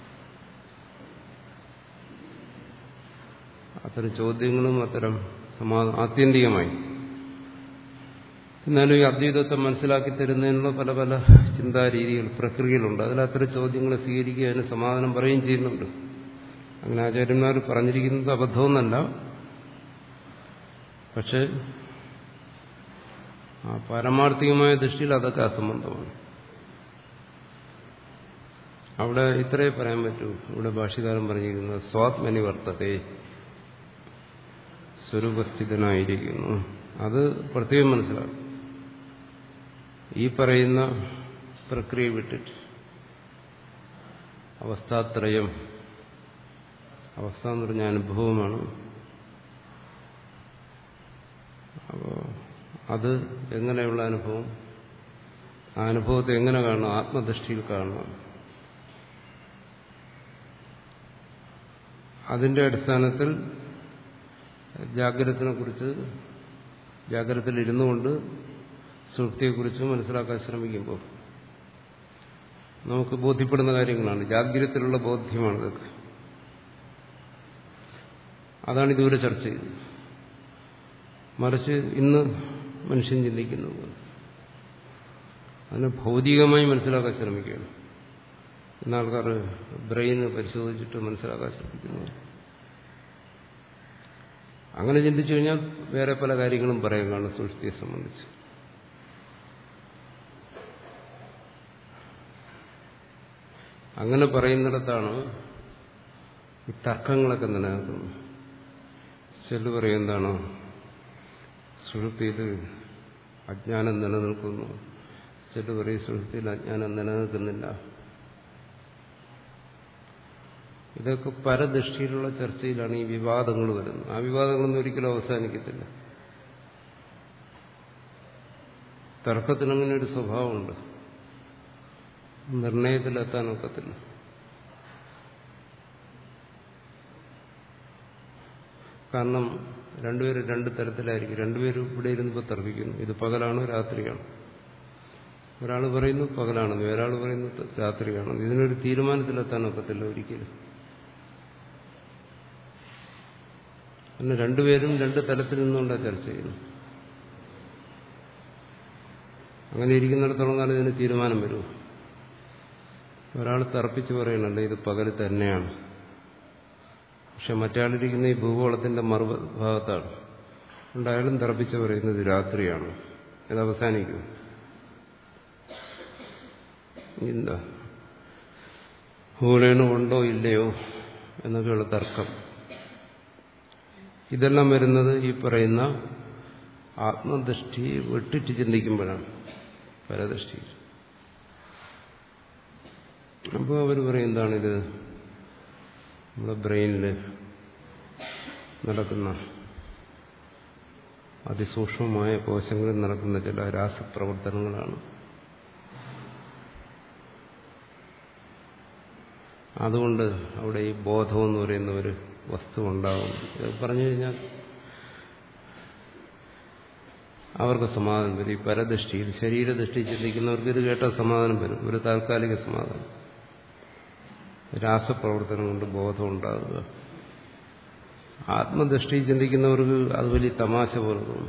അത്തരം ചോദ്യങ്ങളും അത്തരം സമാധാനം ആത്യന്തികമായി. എന്നാലും ഈ അദ്വൈതത്തെ മനസ്സിലാക്കി തരുന്നതിനുള്ള പല പല ചിന്താരീതികൾ, പ്രക്രിയകളുണ്ട്. അതിൽ അത്തരം ചോദ്യങ്ങളെ സ്വീകരിക്കുക, അതിന് സമാധാനം പറയുകയും ചെയ്യുന്നുണ്ട്. അങ്ങനെ ആചാര്യന്മാർ പറഞ്ഞിരിക്കുന്നത് അബദ്ധമൊന്നല്ല. പക്ഷെ ആ പാരമാർത്ഥികമായ ദൃഷ്ടിയിൽ അതൊക്കെ അസംബന്ധമാണ്. അവിടെ ഇത്രേ പറയാൻ പറ്റൂ. ഇവിടെ ഭാഷ്യകാരൻ പറഞ്ഞിരിക്കുന്നത് സ്വാത്മനി വർത്തത്തെ, സ്വരൂപസ്ഥിതനായിരിക്കുന്നു. അത് പ്രത്യേകം മനസ്സിലാക്കും. ഈ പറയുന്ന പ്രക്രിയ വിട്ടിട്ട് അവസ്ഥാത്രയം, അവസ്ഥ എന്ന് പറഞ്ഞ അനുഭവമാണ്. അപ്പോൾ അത് എങ്ങനെയുള്ള അനുഭവം, ആ അനുഭവത്തെ എങ്ങനെ കാണണം, ആത്മദൃഷ്ടിയിൽ കാണണം. അതിന്റെ അടിസ്ഥാനത്തിൽ ജാഗ്രതത്തിനെ കുറിച്ച്, ജാഗ്രതത്തിൽ ഇരുന്നു കൊണ്ട് സുഷുപ്തിയെക്കുറിച്ച് മനസ്സിലാക്കാൻ ശ്രമിക്കുമ്പോൾ നമുക്ക് ബോധ്യപ്പെടുന്ന കാര്യങ്ങളാണ്. ജാഗ്രതത്തിലുള്ള ബോധ്യമാണ് ഇതൊക്കെ. അതാണ് ഇതുവരെ ചർച്ച ചെയ്തത്. മറിച്ച് ഇന്ന് മനുഷ്യൻ ചിന്തിക്കുന്നത് പോലെ അതിനെ ഭൗതികമായി മനസ്സിലാക്കാൻ ശ്രമിക്കുകയാണ്. ഇന്ന് ആൾക്കാർ ബ്രെയിന് പരിശോധിച്ചിട്ട് മനസ്സിലാക്കാൻ ശ്രമിക്കുന്നു. അങ്ങനെ ചിന്തിച്ചു കഴിഞ്ഞാൽ വേറെ പല കാര്യങ്ങളും പറയാൻ കാണും സുഷുപ്തിയെ സംബന്ധിച്ച്. അങ്ങനെ പറയുന്നിടത്താണ് ഈ തർക്കങ്ങളൊക്കെ നിലനിൽക്കുന്നത്. ചെല്ലു പറയും എന്താണ്, സുഷുപ്തിയിൽ അജ്ഞാനം നിലനിൽക്കുന്നു, ചെല്ലു പറയും സുഷുപ്തിയിൽ അജ്ഞാനം നിലനിൽക്കുന്നില്ല. ഇതൊക്കെ പരദൃഷ്ടിയിലുള്ള ചർച്ചയിലാണ് ഈ വിവാദങ്ങൾ വരുന്നത്. ആ വിവാദങ്ങളൊന്നും ഒരിക്കലും അവസാനിക്കത്തില്ല. തർക്കത്തിനങ്ങനെ ഒരു സ്വഭാവമുണ്ട്, നിർണയത്തിലെത്താനൊക്കത്തില്ല. കാരണം രണ്ടുപേരും രണ്ട് തരത്തിലായിരിക്കും. രണ്ടുപേരും ഇവിടെ ഇരുന്നിപ്പോൾ തർക്കിക്കുന്നു, ഇത് പകലാണോ രാത്രിയാണോ. ഒരാൾ പറയുന്നു പകലാണെന്ന്, ഒരാൾ പറയുന്നു രാത്രിയാണെന്ന്. ഇതിനൊരു തീരുമാനത്തിലെത്താനൊക്കത്തില്ല ഒരിക്കലും. പിന്നെ രണ്ടുപേരും രണ്ട് തലത്തിൽ നിന്നുകൊണ്ടാണ് ചർച്ച ചെയ്യുന്നത്. അങ്ങനെ ഇരിക്കുന്നിടത്തോളം കാലം ഇതിന് തീരുമാനം വരുമോ? ഒരാൾ തർപ്പിച്ച് പറയണല്ലേ ഇത് പകൽ തന്നെയാണ്, പക്ഷെ മറ്റാളിരിക്കുന്ന ഈ ഭൂഗോളത്തിന്റെ മറുഭാഗത്താണ്. അതുകൊണ്ട് അയാളും തർപ്പിച്ച് പറയുന്നത് രാത്രിയാണ്. ഇത് അവസാനിക്കും. എന്താ ഭൂഗോളേണു ഉണ്ടോ ഇല്ലയോ എന്നൊക്കെയുള്ള തർക്കം. ഇതെല്ലാം വരുന്നത് ഈ പറയുന്ന ആത്മദൃഷ്ടി വിട്ടിട്ട് ചിന്തിക്കുമ്പോഴാണ്, പരദൃഷ്ടി. അപ്പോൾ അവർ പറയും എന്താണിത്, നമ്മുടെ ബ്രെയിനിൽ നടക്കുന്ന അതിസൂക്ഷ്മമായ കോശങ്ങളിൽ നടക്കുന്ന ചില രാസപ്രവർത്തനങ്ങളാണ്. അതുകൊണ്ട് അവിടെ ഈ ബോധമെന്ന് പറയുന്ന ഒരു വസ്തു ഉണ്ടാകും. ഇത് പറഞ്ഞു കഴിഞ്ഞാൽ അവർക്ക് സമാധാനം വരും. ഈ പരദൃഷ്ടിയിൽ, ശരീരദൃഷ്ടി ചിന്തിക്കുന്നവർക്ക് ഇത് കേട്ടാൽ സമാധാനം വരും, ഒരു താൽക്കാലിക സമാധാനം. രാസപ്രവർത്തനം കൊണ്ട് ബോധം ഉണ്ടാകുക. ആത്മദൃഷ്ടി ചിന്തിക്കുന്നവർക്ക് അത് വലിയ തമാശ പോലെ തോന്നും.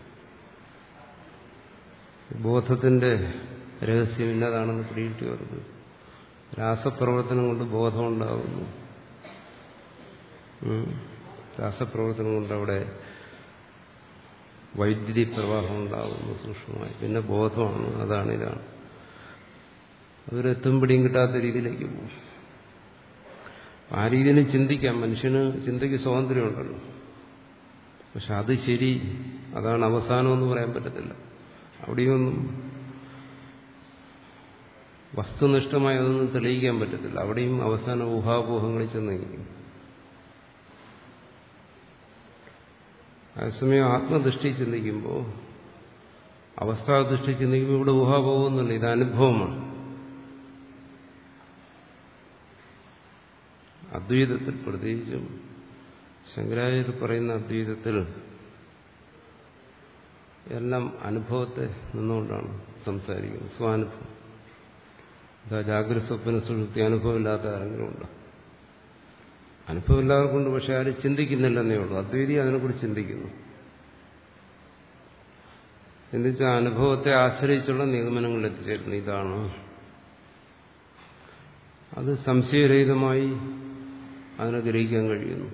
ബോധത്തിന്റെ രഹസ്യം ഇന്നതാണെന്ന് പിടികിട്ടിയവർക്ക് രാസപ്രവർത്തനം കൊണ്ട് ബോധം ഉണ്ടാകുന്നു. രാസപ്രവർത്തനം കൊണ്ട് അവിടെ വൈദ്യുതി പ്രവാഹം ഉണ്ടാകുന്നു സൂക്ഷ്മമായി. പിന്നെ ബോധമാണ്, അതാണ് ഇതാണ്. അതൊരെത്തും പിടിയും കിട്ടാത്ത രീതിയിലേക്ക് പോകും. ആ രീതിയിൽ ചിന്തിക്കാം. മനുഷ്യന് ചിന്തയ്ക്ക് സ്വാതന്ത്ര്യമുണ്ടല്ലോ. പക്ഷെ അത് ശരി, അതാണ് അവസാനമെന്ന് പറയാൻ പറ്റത്തില്ല. അവിടെയൊന്നും വസ്തുനിഷ്ഠമായി അതൊന്നും തെളിയിക്കാൻ പറ്റത്തില്ല. അവിടെയും അവസാന ഊഹാപോഹങ്ങളിൽ ചെന്നിരിക്കും. അതേസമയം ആത്മദൃഷ്ടി ചിന്തിക്കുമ്പോൾ, അവസ്ഥാദൃഷ്ടി ചിന്തിക്കുമ്പോൾ ഇവിടെ ഊഹാപോഹമൊന്നുമില്ല, ഇത് അനുഭവമാണ്. അദ്വൈതത്തിൽ, പ്രത്യേകിച്ചും ശങ്കരാചാര്യർ പറയുന്ന അദ്വൈതത്തിൽ എല്ലാം അനുഭവത്തെ നിന്നുകൊണ്ടാണ് സംസാരിക്കുന്നത്. സ്വാനുഭവം. ഇതാ ജാഗ്രത സ്വപ്ന സുഷുപ്തി അനുഭവമില്ലാത്ത ആരെങ്കിലും ഉണ്ടോ? അനുഭവമില്ലാതെ പക്ഷെ ആരും ചിന്തിക്കുന്നില്ലെന്നേ ഉള്ളൂ. അദ്വൈതി അതിനെക്കുറിച്ച് ചിന്തിക്കുന്നു. ചിന്തിച്ച അനുഭവത്തെ ആശ്രയിച്ചുള്ള നിഗമനങ്ങളിൽ എത്തിച്ചേരുന്നു. ഇതാണ് അത് സംശയരഹിതമായി അതിനെ ഗ്രഹിക്കാൻ കഴിയുന്നു.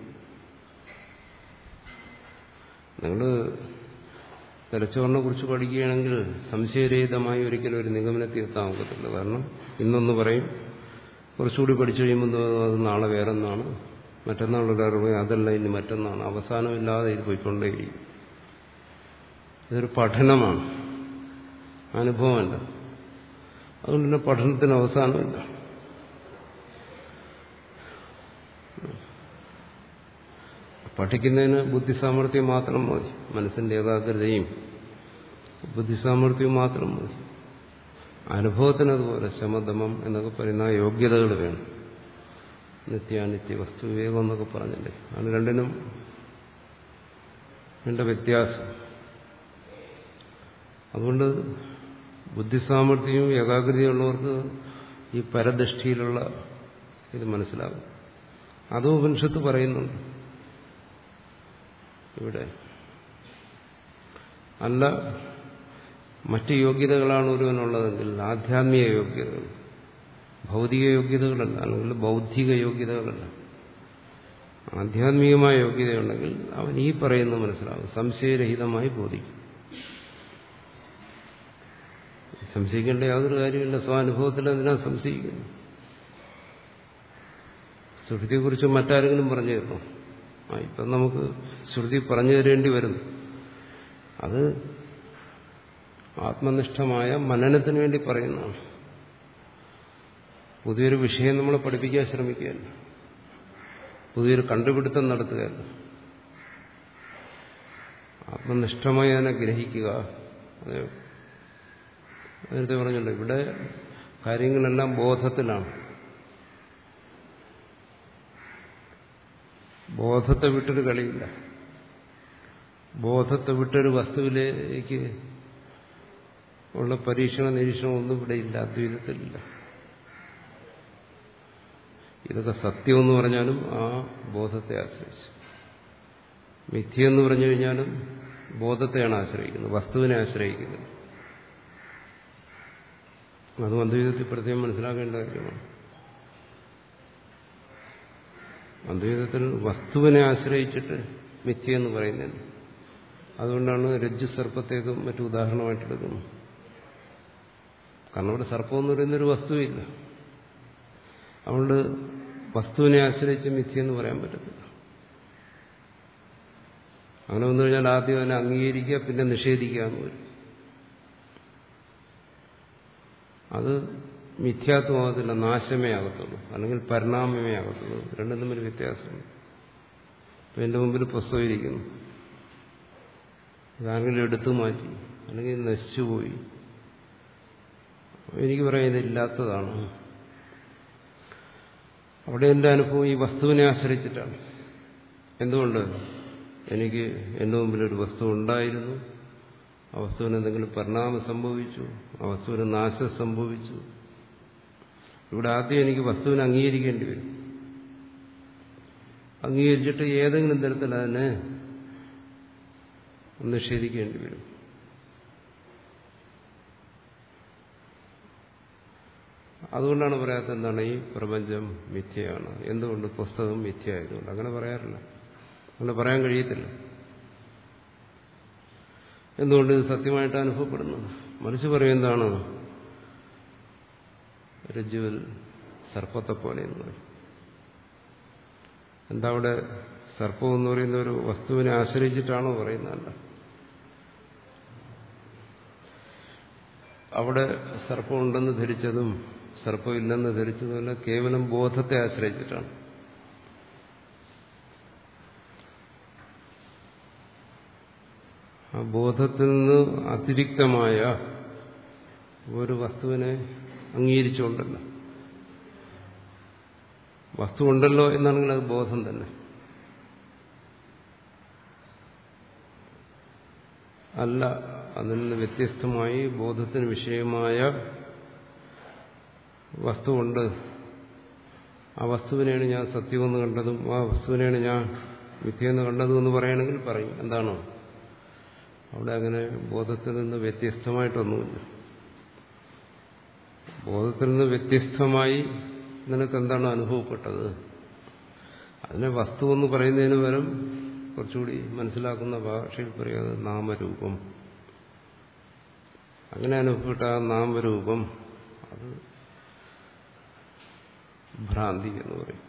നിങ്ങൾ തലച്ചോറിനെ കുറിച്ച് പഠിക്കുകയാണെങ്കിൽ സംശയരഹിതമായി ഒരിക്കലും ഒരു നിഗമനത്തിൽ എത്താൻ ഒക്കത്തില്ല. കാരണം ഇന്നൊന്ന് പറയും, കുറച്ചുകൂടി പഠിച്ചു കഴിയുമ്പോൾ അത് നാളെ വേറൊന്നാണ്, മറ്റന്നാളുടെ അറിവ് അതല്ല ഇനി മറ്റൊന്നാണ്. അവസാനമില്ലാതെ ഇത് പോയിക്കൊണ്ടേയിരിക്കും. ഇതൊരു പഠനമാണ്, അനുഭവമല്ല. അതുകൊണ്ട് തന്നെ പഠനത്തിന് അവസാനമില്ല. പഠിക്കുന്നതിന് ബുദ്ധിസാമർഥ്യം മാത്രം മതി. മനസ്സിന്റെ ഏകാഗ്രതയും ബുദ്ധിസാമർഥ്യവും മാത്രം മതി. അനുഭവത്തിനതുപോലെ ശമദമം എന്നൊക്കെ പറയുന്ന യോഗ്യതകൾ വേണം. നിത്യാനിത്യ വസ്തു വിവേകം എന്നൊക്കെ പറഞ്ഞില്ലേ, അത് രണ്ടിനും വേണ്ട വ്യത്യാസം. അതുകൊണ്ട് ബുദ്ധിസാമർഥ്യവും ഏകാഗ്രതയുള്ളവർക്ക് ഈ പരദൃഷ്ടിയിലുള്ള ഇത് മനസ്സിലാകും. അതും ഉപനിഷത്ത് പറയുന്നുണ്ട് ഇവിടെ. അല്ല, മറ്റ് യോഗ്യതകളാണ് ഒരുവനുള്ളതെങ്കിൽ ആധ്യാത്മിക യോഗ്യതകൾ, ഭൗതിക യോഗ്യതകളല്ല, അല്ലെങ്കിൽ ബൗദ്ധിക യോഗ്യതകളല്ല, ആധ്യാത്മികമായ യോഗ്യതയുണ്ടെങ്കിൽ അവൻ ഈ പറയുന്നത് മനസ്സിലാകും, സംശയരഹിതമായി ബോധിക്കും. സംശയിക്കേണ്ട യാതൊരു കാര്യമില്ല. സ്വാനുഭവത്തിൽ അതിനാ സംശയിക്കുന്നു. ശ്രുതിയെക്കുറിച്ച് മറ്റാരെങ്കിലും പറഞ്ഞു തരുന്നു? ആ ഇപ്പം നമുക്ക് ശ്രുതി പറഞ്ഞു തരേണ്ടി വരുന്നു. അത് ആത്മനിഷ്ഠമായ മനനത്തിന് വേണ്ടി പറയുന്നതാണ്. പുതിയൊരു വിഷയം നമ്മൾ പഠിപ്പിക്കാൻ ശ്രമിക്കുകയല്ല, പുതിയൊരു കണ്ടുപിടുത്തം നടത്തുകയല്ല. ആത്മനിഷ്ഠമായി അതിനെ ഗ്രഹിക്കുക. അതെ, നേരത്തെ പറഞ്ഞല്ലോ, ഇവിടെ കാര്യങ്ങളെല്ലാം ബോധത്തിലാണ്. ബോധത്തെ വിട്ടൊരു കളിയില്ല. ബോധത്തെ വിട്ടൊരു വസ്തുവിലേക്ക് ഉള്ള പരീക്ഷണ നിരീക്ഷണം ഒന്നും ഇവിടെ ഇല്ല, അദ്വൈതത്തിലില്ല. ഇതൊക്കെ സത്യമെന്ന് പറഞ്ഞാലും ആ ബോധത്തെ ആശ്രയിച്ചു, മിഥ്യയെന്ന് പറഞ്ഞു കഴിഞ്ഞാലും ബോധത്തെയാണ് ആശ്രയിക്കുന്നത്, വസ്തുവിനെ ആശ്രയിക്കുന്നത്. അതും അദ്വൈതത്തിൽ പ്രത്യേകം മനസ്സിലാക്കേണ്ട കാര്യമാണ്. അദ്വൈതത്തിൽ വസ്തുവിനെ ആശ്രയിച്ചിട്ട് മിഥ്യയെന്ന് പറയുന്നില്ല. അതുകൊണ്ടാണ് രജ്ജു സർപ്പത്തേക്ക് മറ്റു ഉദാഹരണമായിട്ട് എടുക്കുന്നത്. കാരണം അവിടെ സർപ്പം എന്ന് പറയുന്നൊരു വസ്തുവില്ല. അതുകൊണ്ട് വസ്തുവിനെ ആശ്രയിച്ച് മിഥ്യയെന്ന് പറയാൻ പറ്റത്തില്ല. അങ്ങനെ വന്നു കഴിഞ്ഞാൽ ആദ്യം അതിനെ അംഗീകരിക്കുക, പിന്നെ നിഷേധിക്കുക എന്ന് വരും. അത് മിഥ്യാത്വമാകത്തില്ല, നാശമേ ആകത്തുള്ളൂ, അല്ലെങ്കിൽ പരിണാമമേ ആകത്തുള്ളൂ. രണ്ടും തമ്മിൽ വ്യത്യാസമുണ്ട്. ഇപ്പം എൻ്റെ മുമ്പിൽ പുസ്തകം ഇരിക്കുന്നു, ഇതാരെങ്കിലും എടുത്തു മാറ്റി അല്ലെങ്കിൽ നശിച്ചുപോയി, എനിക്ക് പറയാം ഇതില്ലാത്തതാണ്. അവിടെ എൻ്റെ അനുഭവം ഈ വസ്തുവിനെ ആശ്രയിച്ചിട്ടാണ്. എന്തുകൊണ്ട്? എനിക്ക് എൻ്റെ മുമ്പിലൊരു വസ്തു ഉണ്ടായിരുന്നു, ആ വസ്തുവിന് എന്തെങ്കിലും പരിണാമം സംഭവിച്ചു, ആ വസ്തുവിന് നാശം സംഭവിച്ചു. ഇവിടെ ആദ്യം എനിക്ക് വസ്തുവിനെ അംഗീകരിക്കേണ്ടി വരും. അംഗീകരിച്ചിട്ട് ഏതെങ്കിലും തരത്തിൽ അതിനെ നിഷേധിക്കേണ്ടി വരും. അതുകൊണ്ടാണ് പറയാത്തത് എന്താണ്, ഈ പ്രപഞ്ചം മിഥ്യയാണ്. എന്തുകൊണ്ട്? പുസ്തകം മിഥ്യയായതുകൊണ്ട്. അങ്ങനെ പറയാറില്ല, അങ്ങനെ പറയാൻ കഴിയത്തില്ല. എന്തുകൊണ്ട്? ഇത് സത്യമായിട്ട് അനുഭവപ്പെടുന്നത്. മറിച്ച് പറയും എന്താണ്, രജ്ജുവിൽ സർപ്പത്തെ പോലെ എന്ന് പറയും. എന്താ അവിടെ സർപ്പം എന്ന് പറയുന്ന ഒരു വസ്തുവിനെ ആശ്രയിച്ചിട്ടാണോ പറയുന്നതല്ല. അവിടെ സർപ്പമുണ്ടെന്ന് ധരിച്ചതും സർപ്പമില്ലെന്ന് ധരിച്ചതുപോലെ കേവലം ബോധത്തെ ആശ്രയിച്ചിട്ടാണ്. ആ ബോധത്തിൽ നിന്ന് അതിരിക്തമായ ഒരു വസ്തുവിനെ അംഗീകരിച്ചുകൊണ്ടല്ല. വസ്തു ഉണ്ടല്ലോ എന്നാണെങ്കിൽ അത് ബോധം തന്നെ. അല്ല, അതിൽ നിന്ന് വ്യത്യസ്തമായി ബോധത്തിന് വിഷയമായ വസ്തുവുണ്ട്. ആ വസ്തുവിനെയാണ് ഞാൻ സത്യമെന്ന് കണ്ടതും ആ വസ്തുവിനെയാണ് ഞാൻ മിഥ്യയെന്ന് കണ്ടതും എന്ന് പറയുകയാണെങ്കിൽ പറയും. എന്താണോ അവിടെ അങ്ങനെ ബോധത്തിൽ നിന്ന് വ്യത്യസ്തമായിട്ടൊന്നുമില്ല. ബോധത്തിൽ നിന്ന് വ്യത്യസ്തമായി നിനക്ക് എന്താണ് അനുഭവപ്പെട്ടത്? അതിനെ വസ്തു എന്ന് പറയുന്നതിന് പകരം കുറച്ചുകൂടി മനസ്സിലാക്കുന്ന ഭാഷയിൽ പറയുന്നത് നാമരൂപം. അങ്ങനെ അനുഭവപ്പെട്ട ആ നാമരൂപം അത് ഭ്രാന്തി എന്ന് പറയും.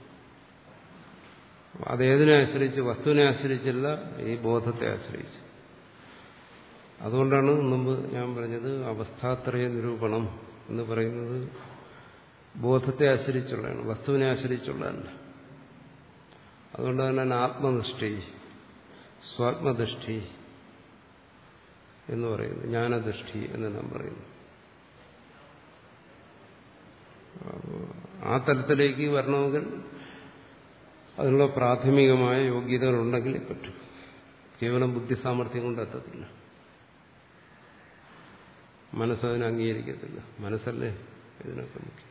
അതേതിനെ ആശ്രയിച്ച്? വസ്തുവിനെ ആശ്രയിച്ചല്ല, ഈ ബോധത്തെ ആശ്രയിച്ച്. അതുകൊണ്ടാണ് മുമ്പ് ഞാൻ പറഞ്ഞത് അവസ്ഥാത്രയ നിരൂപണം എന്ന് പറയുന്നത് ബോധത്തെ ആശ്രയിച്ചുള്ളതാണ്, വസ്തുവിനെ ആശ്രയിച്ചുള്ളതല്ല. അതുകൊണ്ട് തന്നെ ആത്മനിഷ്ഠി, സ്വാത്മദൃഷ്ടി എന്ന് പറയുന്നു, ജ്ഞാനദൃഷ്ടി എന്ന് നാം പറയുന്നു. ആ തലത്തിലേക്ക് വരണമെങ്കിൽ അതിനുള്ള പ്രാഥമികമായ യോഗ്യതകളുണ്ടെങ്കിൽ പറ്റും. കേവലം ബുദ്ധി സാമർഥ്യം കൊണ്ട് എത്തത്തില്ല. മനസ്സതിനെ അംഗീകരിക്കത്തില്ല. മനസ്സല്ലേ ഇതിനൊക്കെ മുഖ്യം.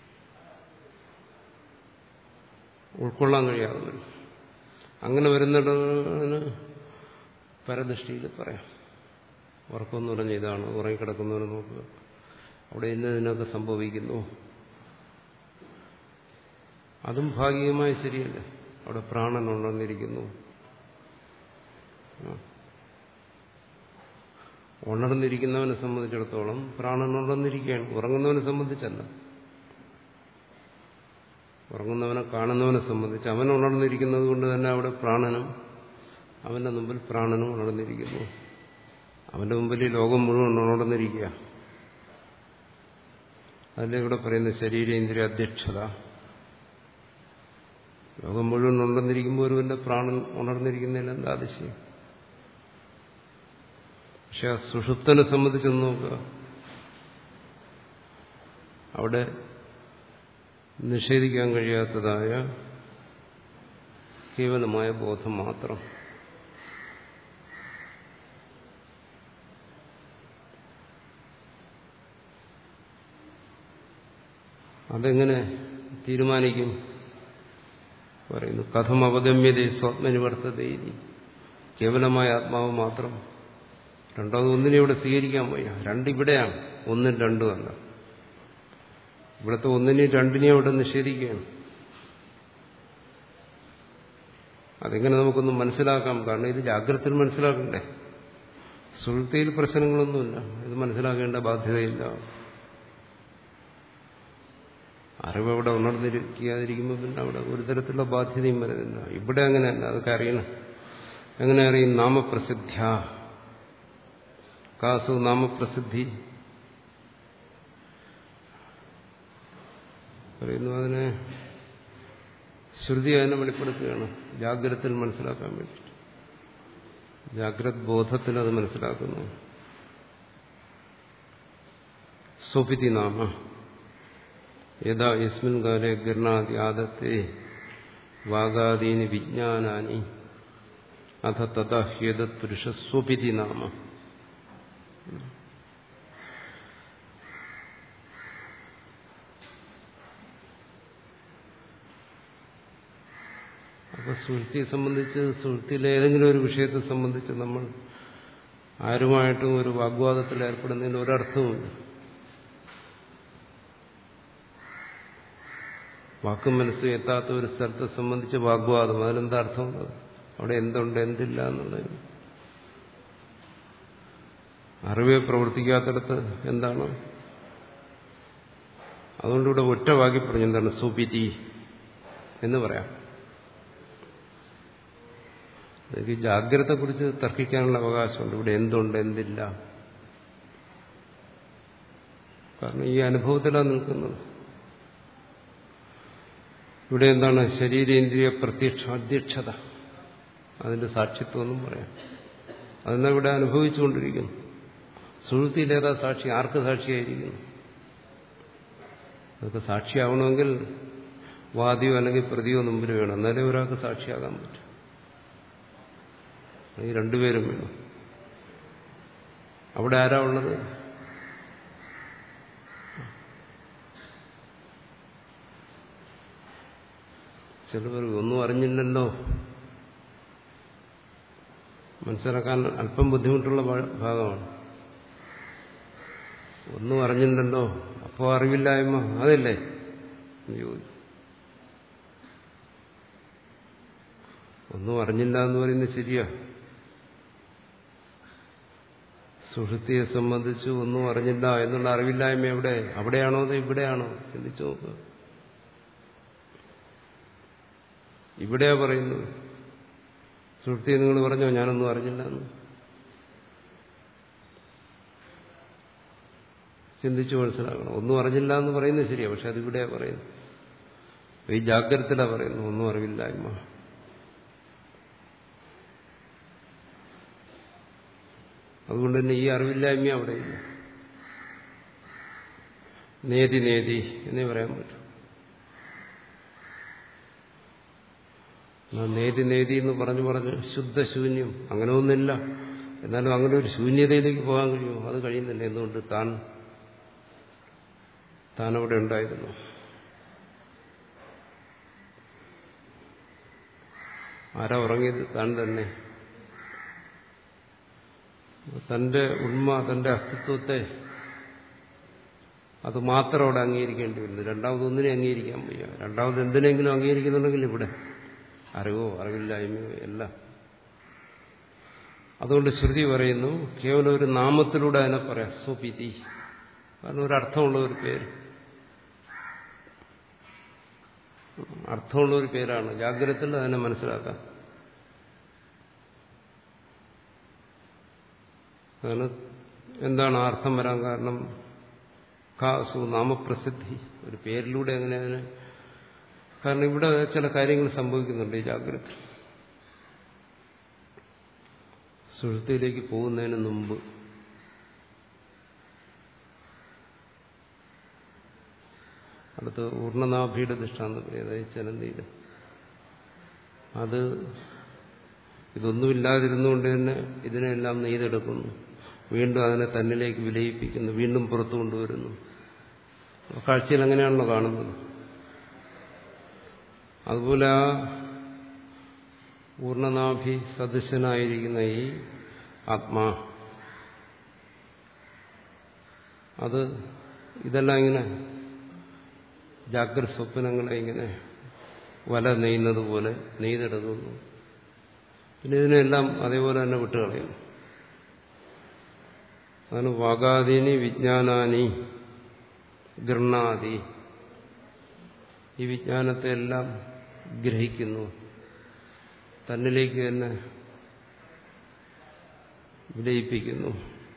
ഉൾക്കൊള്ളാൻ കഴിയാതെ വരും. അങ്ങനെ വരുന്നിടത്തിന് പരദൃഷ്ടിയിൽ പറയാം. ഉറക്കമെന്ന് പറഞ്ഞ ഇതാണ്, ഉറങ്ങിക്കിടക്കുന്നവരെ നോക്കുക, അവിടെ ഇന്നതിനൊക്കെ സംഭവിക്കുന്നു. അതും ഭാഗികമായി ശരിയല്ല. അവിടെ പ്രാണൻ ഉണർന്നിരിക്കുന്നു. ഉണർന്നിരിക്കുന്നവനെ സംബന്ധിച്ചിടത്തോളം പ്രാണൻ ഉണർന്നിരിക്കുകയാണ്. ഉറങ്ങുന്നവനെ സംബന്ധിച്ചല്ല. ഉറങ്ങുന്നവനെ കാണുന്നവനെ സംബന്ധിച്ച് അവൻ ഉണർന്നിരിക്കുന്നത് കൊണ്ട് തന്നെ അവിടെ പ്രാണനും അവന്റെ മുമ്പിൽ പ്രാണനും ഉണർന്നിരിക്കുന്നു. അവന്റെ മുമ്പിൽ ഈ ലോകം മുഴുവൻ ഉണർന്നിരിക്കുക. അതിലെ ഇവിടെ പറയുന്ന ശരീരേന്ദ്രിയ അധ്യക്ഷത. ലോകം മുഴുവൻ ഉണർന്നിരിക്കുമ്പോൾ ഒരുവന്റെ പ്രാണൻ ഉണർന്നിരിക്കുന്നതിൽ എന്താ അതിശയം? പക്ഷെ ആ സുഷുപ്തനെ സംബന്ധിച്ചൊന്ന് നോക്കുക. അവിടെ നിഷേധിക്കാൻ കഴിയാത്തതായ കേവലമായ ബോധം മാത്രം. അതെങ്ങനെ തീരുമാനിക്കും? പറയുന്നു കഥം അവഗമ്യത സ്വപ്നനിവർത്തത. കേവലമായ ആത്മാവ് മാത്രം. രണ്ടാമത് ഒന്നിനെ ഇവിടെ സ്വീകരിക്കാൻ വയ്യ. രണ്ടിവിടെയാണ്, ഒന്നും രണ്ടും അല്ല. ഇവിടുത്തെ ഒന്നിനെയും രണ്ടിനെയും അവിടെ നിഷേധിക്കുകയാണ്. അതെങ്ങനെ നമുക്കൊന്ന് മനസ്സിലാക്കാം? കാരണം ഇത് ജാഗ്രതയിൽ മനസ്സിലാക്കണ്ടേ. സുഷുപ്തിയിൽ പ്രശ്നങ്ങളൊന്നുമില്ല, ഇത് മനസ്സിലാക്കേണ്ട ബാധ്യതയില്ല. അറിവ് അവിടെ ഉണർന്നിരിക്കാതിരിക്കുമ്പോൾ പിന്നെ അവിടെ ഒരു തരത്തിലുള്ള ബാധ്യതയും വരുന്നില്ല. ഇവിടെ അങ്ങനെയല്ല. അതൊക്കെ അറിയണം. എങ്ങനെ അറിയും? നാമപ്രസിദ്ധ്യ. കാസു നാമപ്രസിദ്ധി പറയുന്നു. അതിനെ ശ്രുതി അതിനെ വെളിപ്പെടുത്തുകയാണ് ജാഗ്രതയിൽ മനസ്സിലാക്കാൻ വേണ്ടി. ജാഗ്രത് ബോധത്തിൽ അത് മനസ്സിലാക്കുന്നു. സ്വപിതി നാമ യഥാ യസ്മിൻ കാലേ ഗർണാദി ആദത്തെ വാഗാദീനി വിജ്ഞാനാനി അഥ തഥാ ഹ്യതത് പുരുഷ സ്വപിതി നാമ. അപ്പൊ സുഹൃത്തിയെ സംബന്ധിച്ച്, സുഹൃത്തിയിലെ ഏതെങ്കിലും ഒരു വിഷയത്തെ സംബന്ധിച്ച് നമ്മൾ ആരുമായിട്ടും ഒരു വാഗ്വാദത്തിൽ ഏർപ്പെടുന്നതിന് ഒരർത്ഥവുമില്ല. വാക്കും മനസ്സും എത്താത്ത ഒരു സ്ഥലത്തെ സംബന്ധിച്ച് വാഗ്വാദം, അതിനെന്താ അർത്ഥമുള്ളത്? അവിടെ എന്തുണ്ട് എന്തില്ല എന്നുള്ളതിന്. അറിവെ പ്രവർത്തിക്കാത്തടത്ത് എന്താണ്? അതുകൊണ്ടിവിടെ ഒറ്റ വാക്കി പറഞ്ഞു എന്താണ്? സുപിതി എന്ന് പറയാം. എനിക്ക് ജാഗ്രതയെക്കുറിച്ച് തർക്കിക്കാനുള്ള അവകാശമുണ്ട്. ഇവിടെ എന്തുണ്ട് എന്തില്ല. കാരണം ഈ അനുഭവത്തിലാണ് നിൽക്കുന്നത്. ഇവിടെ എന്താണ് ശരീരേന്ദ്രിയ പ്രത്യക്ഷ അധ്യക്ഷത, അതിന്റെ സാക്ഷിത്വം എന്നും പറയാം. അതെന്നാ ഇവിടെ അനുഭവിച്ചുകൊണ്ടിരിക്കുന്നു. സുഷുപ്തിയിലേതാ സാക്ഷി? ആർക്ക് സാക്ഷിയായിരിക്കുന്നു? അതൊക്കെ സാക്ഷിയാവണമെങ്കിൽ വാദിയോ അല്ലെങ്കിൽ പ്രതിയോ മുമ്പിൽ വേണം, എന്നാലേ ഒരാൾക്ക് സാക്ഷിയാകാൻ പറ്റും. ഈ രണ്ടുപേരും വേണം. അവിടെ ആരാ ഉള്ളത്? ചിലവർ ഒന്നും അറിഞ്ഞില്ലല്ലോ, മനസ്സിലാക്കാൻ അല്പം ബുദ്ധിമുട്ടുള്ള ഭാഗമാണ്. ഒന്നും അറിഞ്ഞില്ലല്ലോ, അപ്പോൾ അറിവില്ലായ്മ അതല്ലേ ചോദിച്ചു. ഒന്നും അറിഞ്ഞില്ല എന്ന് പറയുന്നത് ശരിയാ. സുഷുപ്തിയെ സംബന്ധിച്ച് ഒന്നും അറിഞ്ഞില്ല എന്നുള്ള അറിവില്ലായ്മ എവിടെ? അവിടെയാണോ അതോ ഇവിടെയാണോ? ചിന്തിച്ചു നോക്കുക. ഇവിടെയാ പറയുന്നത്. സുഷുപ്തിയെ നിങ്ങൾ പറഞ്ഞോ ഞാനൊന്നും അറിഞ്ഞില്ല എന്ന്? ചിന്തിച്ചു മനസ്സിലാക്കണം. ഒന്നും അറിഞ്ഞില്ല എന്ന് പറയുന്നത് ശരിയാ, പക്ഷെ അതിവിടെയാ പറയുന്നത്. ഈ ജാഗ്രതയിലാ പറയുന്നു ഒന്നും അറിവില്ലായ്മ. അതുകൊണ്ട് തന്നെ ഈ അറിവില്ലായ്മ അവിടെയില്ല. നേതി നേതി എന്നേ പറയാൻ പറ്റും. നേതി നേതി എന്ന് പറഞ്ഞു പറഞ്ഞ് ശുദ്ധശൂന്യം അങ്ങനെ ഒന്നുമില്ല. എന്നാലും അങ്ങനെ ഒരു ശൂന്യതയിലേക്ക് പോകാൻ കഴിയുമോ? അത് കഴിയുന്നില്ല. എന്തുകൊണ്ട്? താൻ താനവിടെ ഉണ്ടായിരുന്നു. ആരാ ഉറങ്ങിയത്? താൻ തന്നെ. തന്റെ ഉണ്മ, തന്റെ അസ്തിത്വത്തെ അത് മാത്രം അവിടെ അംഗീകരിക്കേണ്ടി വരുന്നു. രണ്ടാമത് ഒന്നിനെ അംഗീകരിക്കാൻ വയ്യ. രണ്ടാമത് എന്തിനെങ്കിലും അംഗീകരിക്കുന്നുണ്ടെങ്കിൽ ഇവിടെ അറിവോ അറിവില്ലായ്മയോ എല്ലാം. അതുകൊണ്ട് ശ്രുതി പറയുന്നു കേവലം ഒരു നാമത്തിലൂടെ അതിനെ പറയാം, സ്വപിതി. കാരണം ഒരർത്ഥമുള്ള ഒരു പേര്, അർത്ഥമുള്ള ഒരു പേരാണ്. ജാഗ്രതയിൽ അതിനെ മനസ്സിലാക്കാം. അതാണ് എന്താണ് അർത്ഥം വരാൻ കാരണം? കാസു നാമപ്രസിദ്ധി, ഒരു പേരിലൂടെ എങ്ങനെ അതിന്. കാരണം ഇവിടെ ചില കാര്യങ്ങൾ സംഭവിക്കുന്നുണ്ട് ഈ ജാഗ്രത. സുഷുപ്തിയിലേക്ക് പോകുന്നതിന് മുമ്പ് അടുത്ത് ഊർണനാഭിയുടെ ദൃഷ്ടാന്തം പറയും. അതായത് ചലന്തിയിൽ അത് ഇതൊന്നുമില്ലാതിരുന്നുകൊണ്ട് തന്നെ ഇതിനെല്ലാം നെയ്തെടുക്കുന്നു, വീണ്ടും അതിനെ തന്നിലേക്ക് വിലയിപ്പിക്കുന്നു, വീണ്ടും പുറത്തു കൊണ്ടുവരുന്നു. കാഴ്ചയിൽ അങ്ങനെയാണല്ലോ കാണുന്നത്. അതുപോലെ ആ പൂർണ്ണനാഭി സദൃശനായിരിക്കുന്ന ഈ ആത്മാ അത് ഇതെല്ലാം ഇങ്ങനെ ജാഗ്രത സ്വപ്നങ്ങളെ ഇങ്ങനെ വല നെയ്യുന്നത് പോലെ നെയ്തെടുക്കുന്നു. പിന്നെ ഇതിനെല്ലാം അതേപോലെ തന്നെ വിട്ടുകളയുന്നു. അതാണ് വാഗാദീനി വിജ്ഞാനാനി ഗൃഹാദി. ഈ വിജ്ഞാനത്തെ എല്ലാം ഗ്രഹിക്കുന്നു, തന്നിലേക്ക് തന്നെ വിലയിപ്പിക്കുന്നു.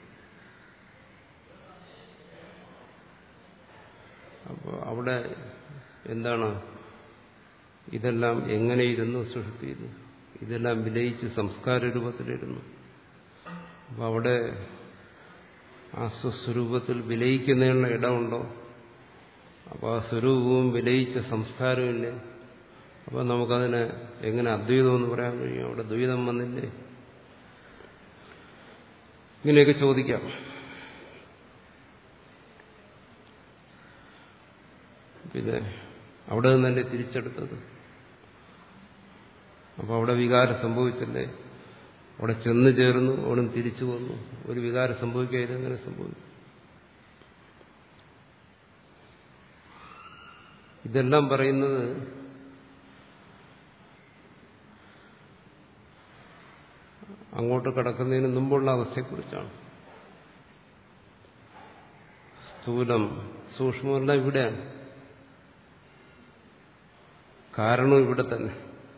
അപ്പോൾ അവിടെ എന്താണ്? ഇതെല്ലാം എങ്ങനെയിരുന്നു സുഷുപ്തിയിൽ? ഇതെല്ലാം വിലയിച്ച് സംസ്കാര രൂപത്തിലിരുന്നു. അപ്പോൾ അവിടെ ആ സ്വസ്വരൂപത്തിൽ വിലയിക്കുന്നതിനുള്ള ഇടമുണ്ടോ? അപ്പോൾ ആ സ്വരൂപവും വിലയിച്ച സംസ്കാരമില്ലേ? അപ്പോൾ നമുക്കതിനെ എങ്ങനെ അദ്വൈതം എന്ന് പറയാൻ കഴിയും? അവിടെ ദ്വൈതം വന്നില്ലേ? ഇങ്ങനെയൊക്കെ ചോദിക്കാം. പിന്നെ അവിടെ നിന്നല്ലേ തിരിച്ചെടുത്തത്? അപ്പോൾ അവിടെ വികാരം സംഭവിച്ചല്ലേ? അവിടെ ചെന്ന് ചേർന്നു, അവിടെ തിരിച്ചു വന്നു. ഒരു വികാരം സംഭവിക്കാതെ എങ്ങനെ സംഭവിക്കും? ഇതെല്ലാം പറയുന്നത് അങ്ങോട്ട് കടക്കുന്നതിന് മുമ്പുള്ള അവസ്ഥയെക്കുറിച്ചാണ്. സ്ഥൂലം സൂക്ഷ്മമെല്ലാം ഇവിടെയാണ്. കാരണം ഇവിടെ തന്നെ.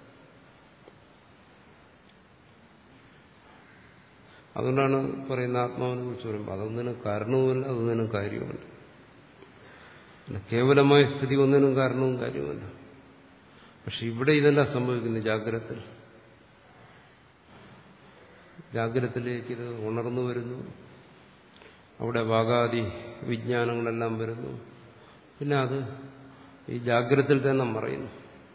അതുകൊണ്ടാണ് പറയുന്ന ആത്മാവിനെ കുറിച്ച് പറയുമ്പോൾ അതൊന്നിനും കാരണവുമല്ല, അതൊന്നിനും കാര്യവുമല്ല. കേവലമായ സ്ഥിതി ഒന്നിനും കാരണവും കാര്യവുമല്ല. പക്ഷെ ഇവിടെ ഇതെല്ലാം സംഭവിക്കുന്നു ജാഗ്രതത്തിൽ. ജാഗ്രതത്തിലേക്ക് ഇത് ഉണർന്നു വരുന്നു. അവിടെ വാഗാദി വിജ്ഞാനങ്ങളെല്ലാം വരുന്നു. പിന്നെ അത് ഈ ജാഗ്രതത്തിൽ തന്നെ മറയുന്നു.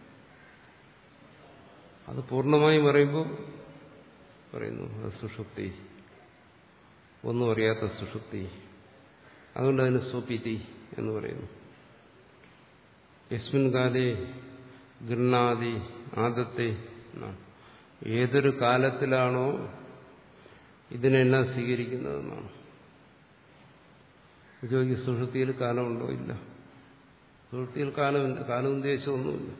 അത് പൂർണ്ണമായി മറയുമ്പോൾ പറയുന്നു അത് സുഷുപ്തി, ഒന്നും അറിയാത്ത സുഷുപ്തി. അതുകൊണ്ട് അതിന് സ്വപിതി എന്ന് പറയുന്നു. യസ്മിൻ കാലേ ഗൃഹാദി ആദത്തെ, ഏതൊരു കാലത്തിലാണോ ഇതിനെല്ലാം സ്വീകരിക്കുന്നതെന്നാണ്. ചോദിക്കും സുഷുപ്തിയിൽ കാലമുണ്ടോ? ഇല്ല. സുഷുപ്തിയിൽ കാലമില്ല, കാലോദ്ദേശമൊന്നുമില്ല.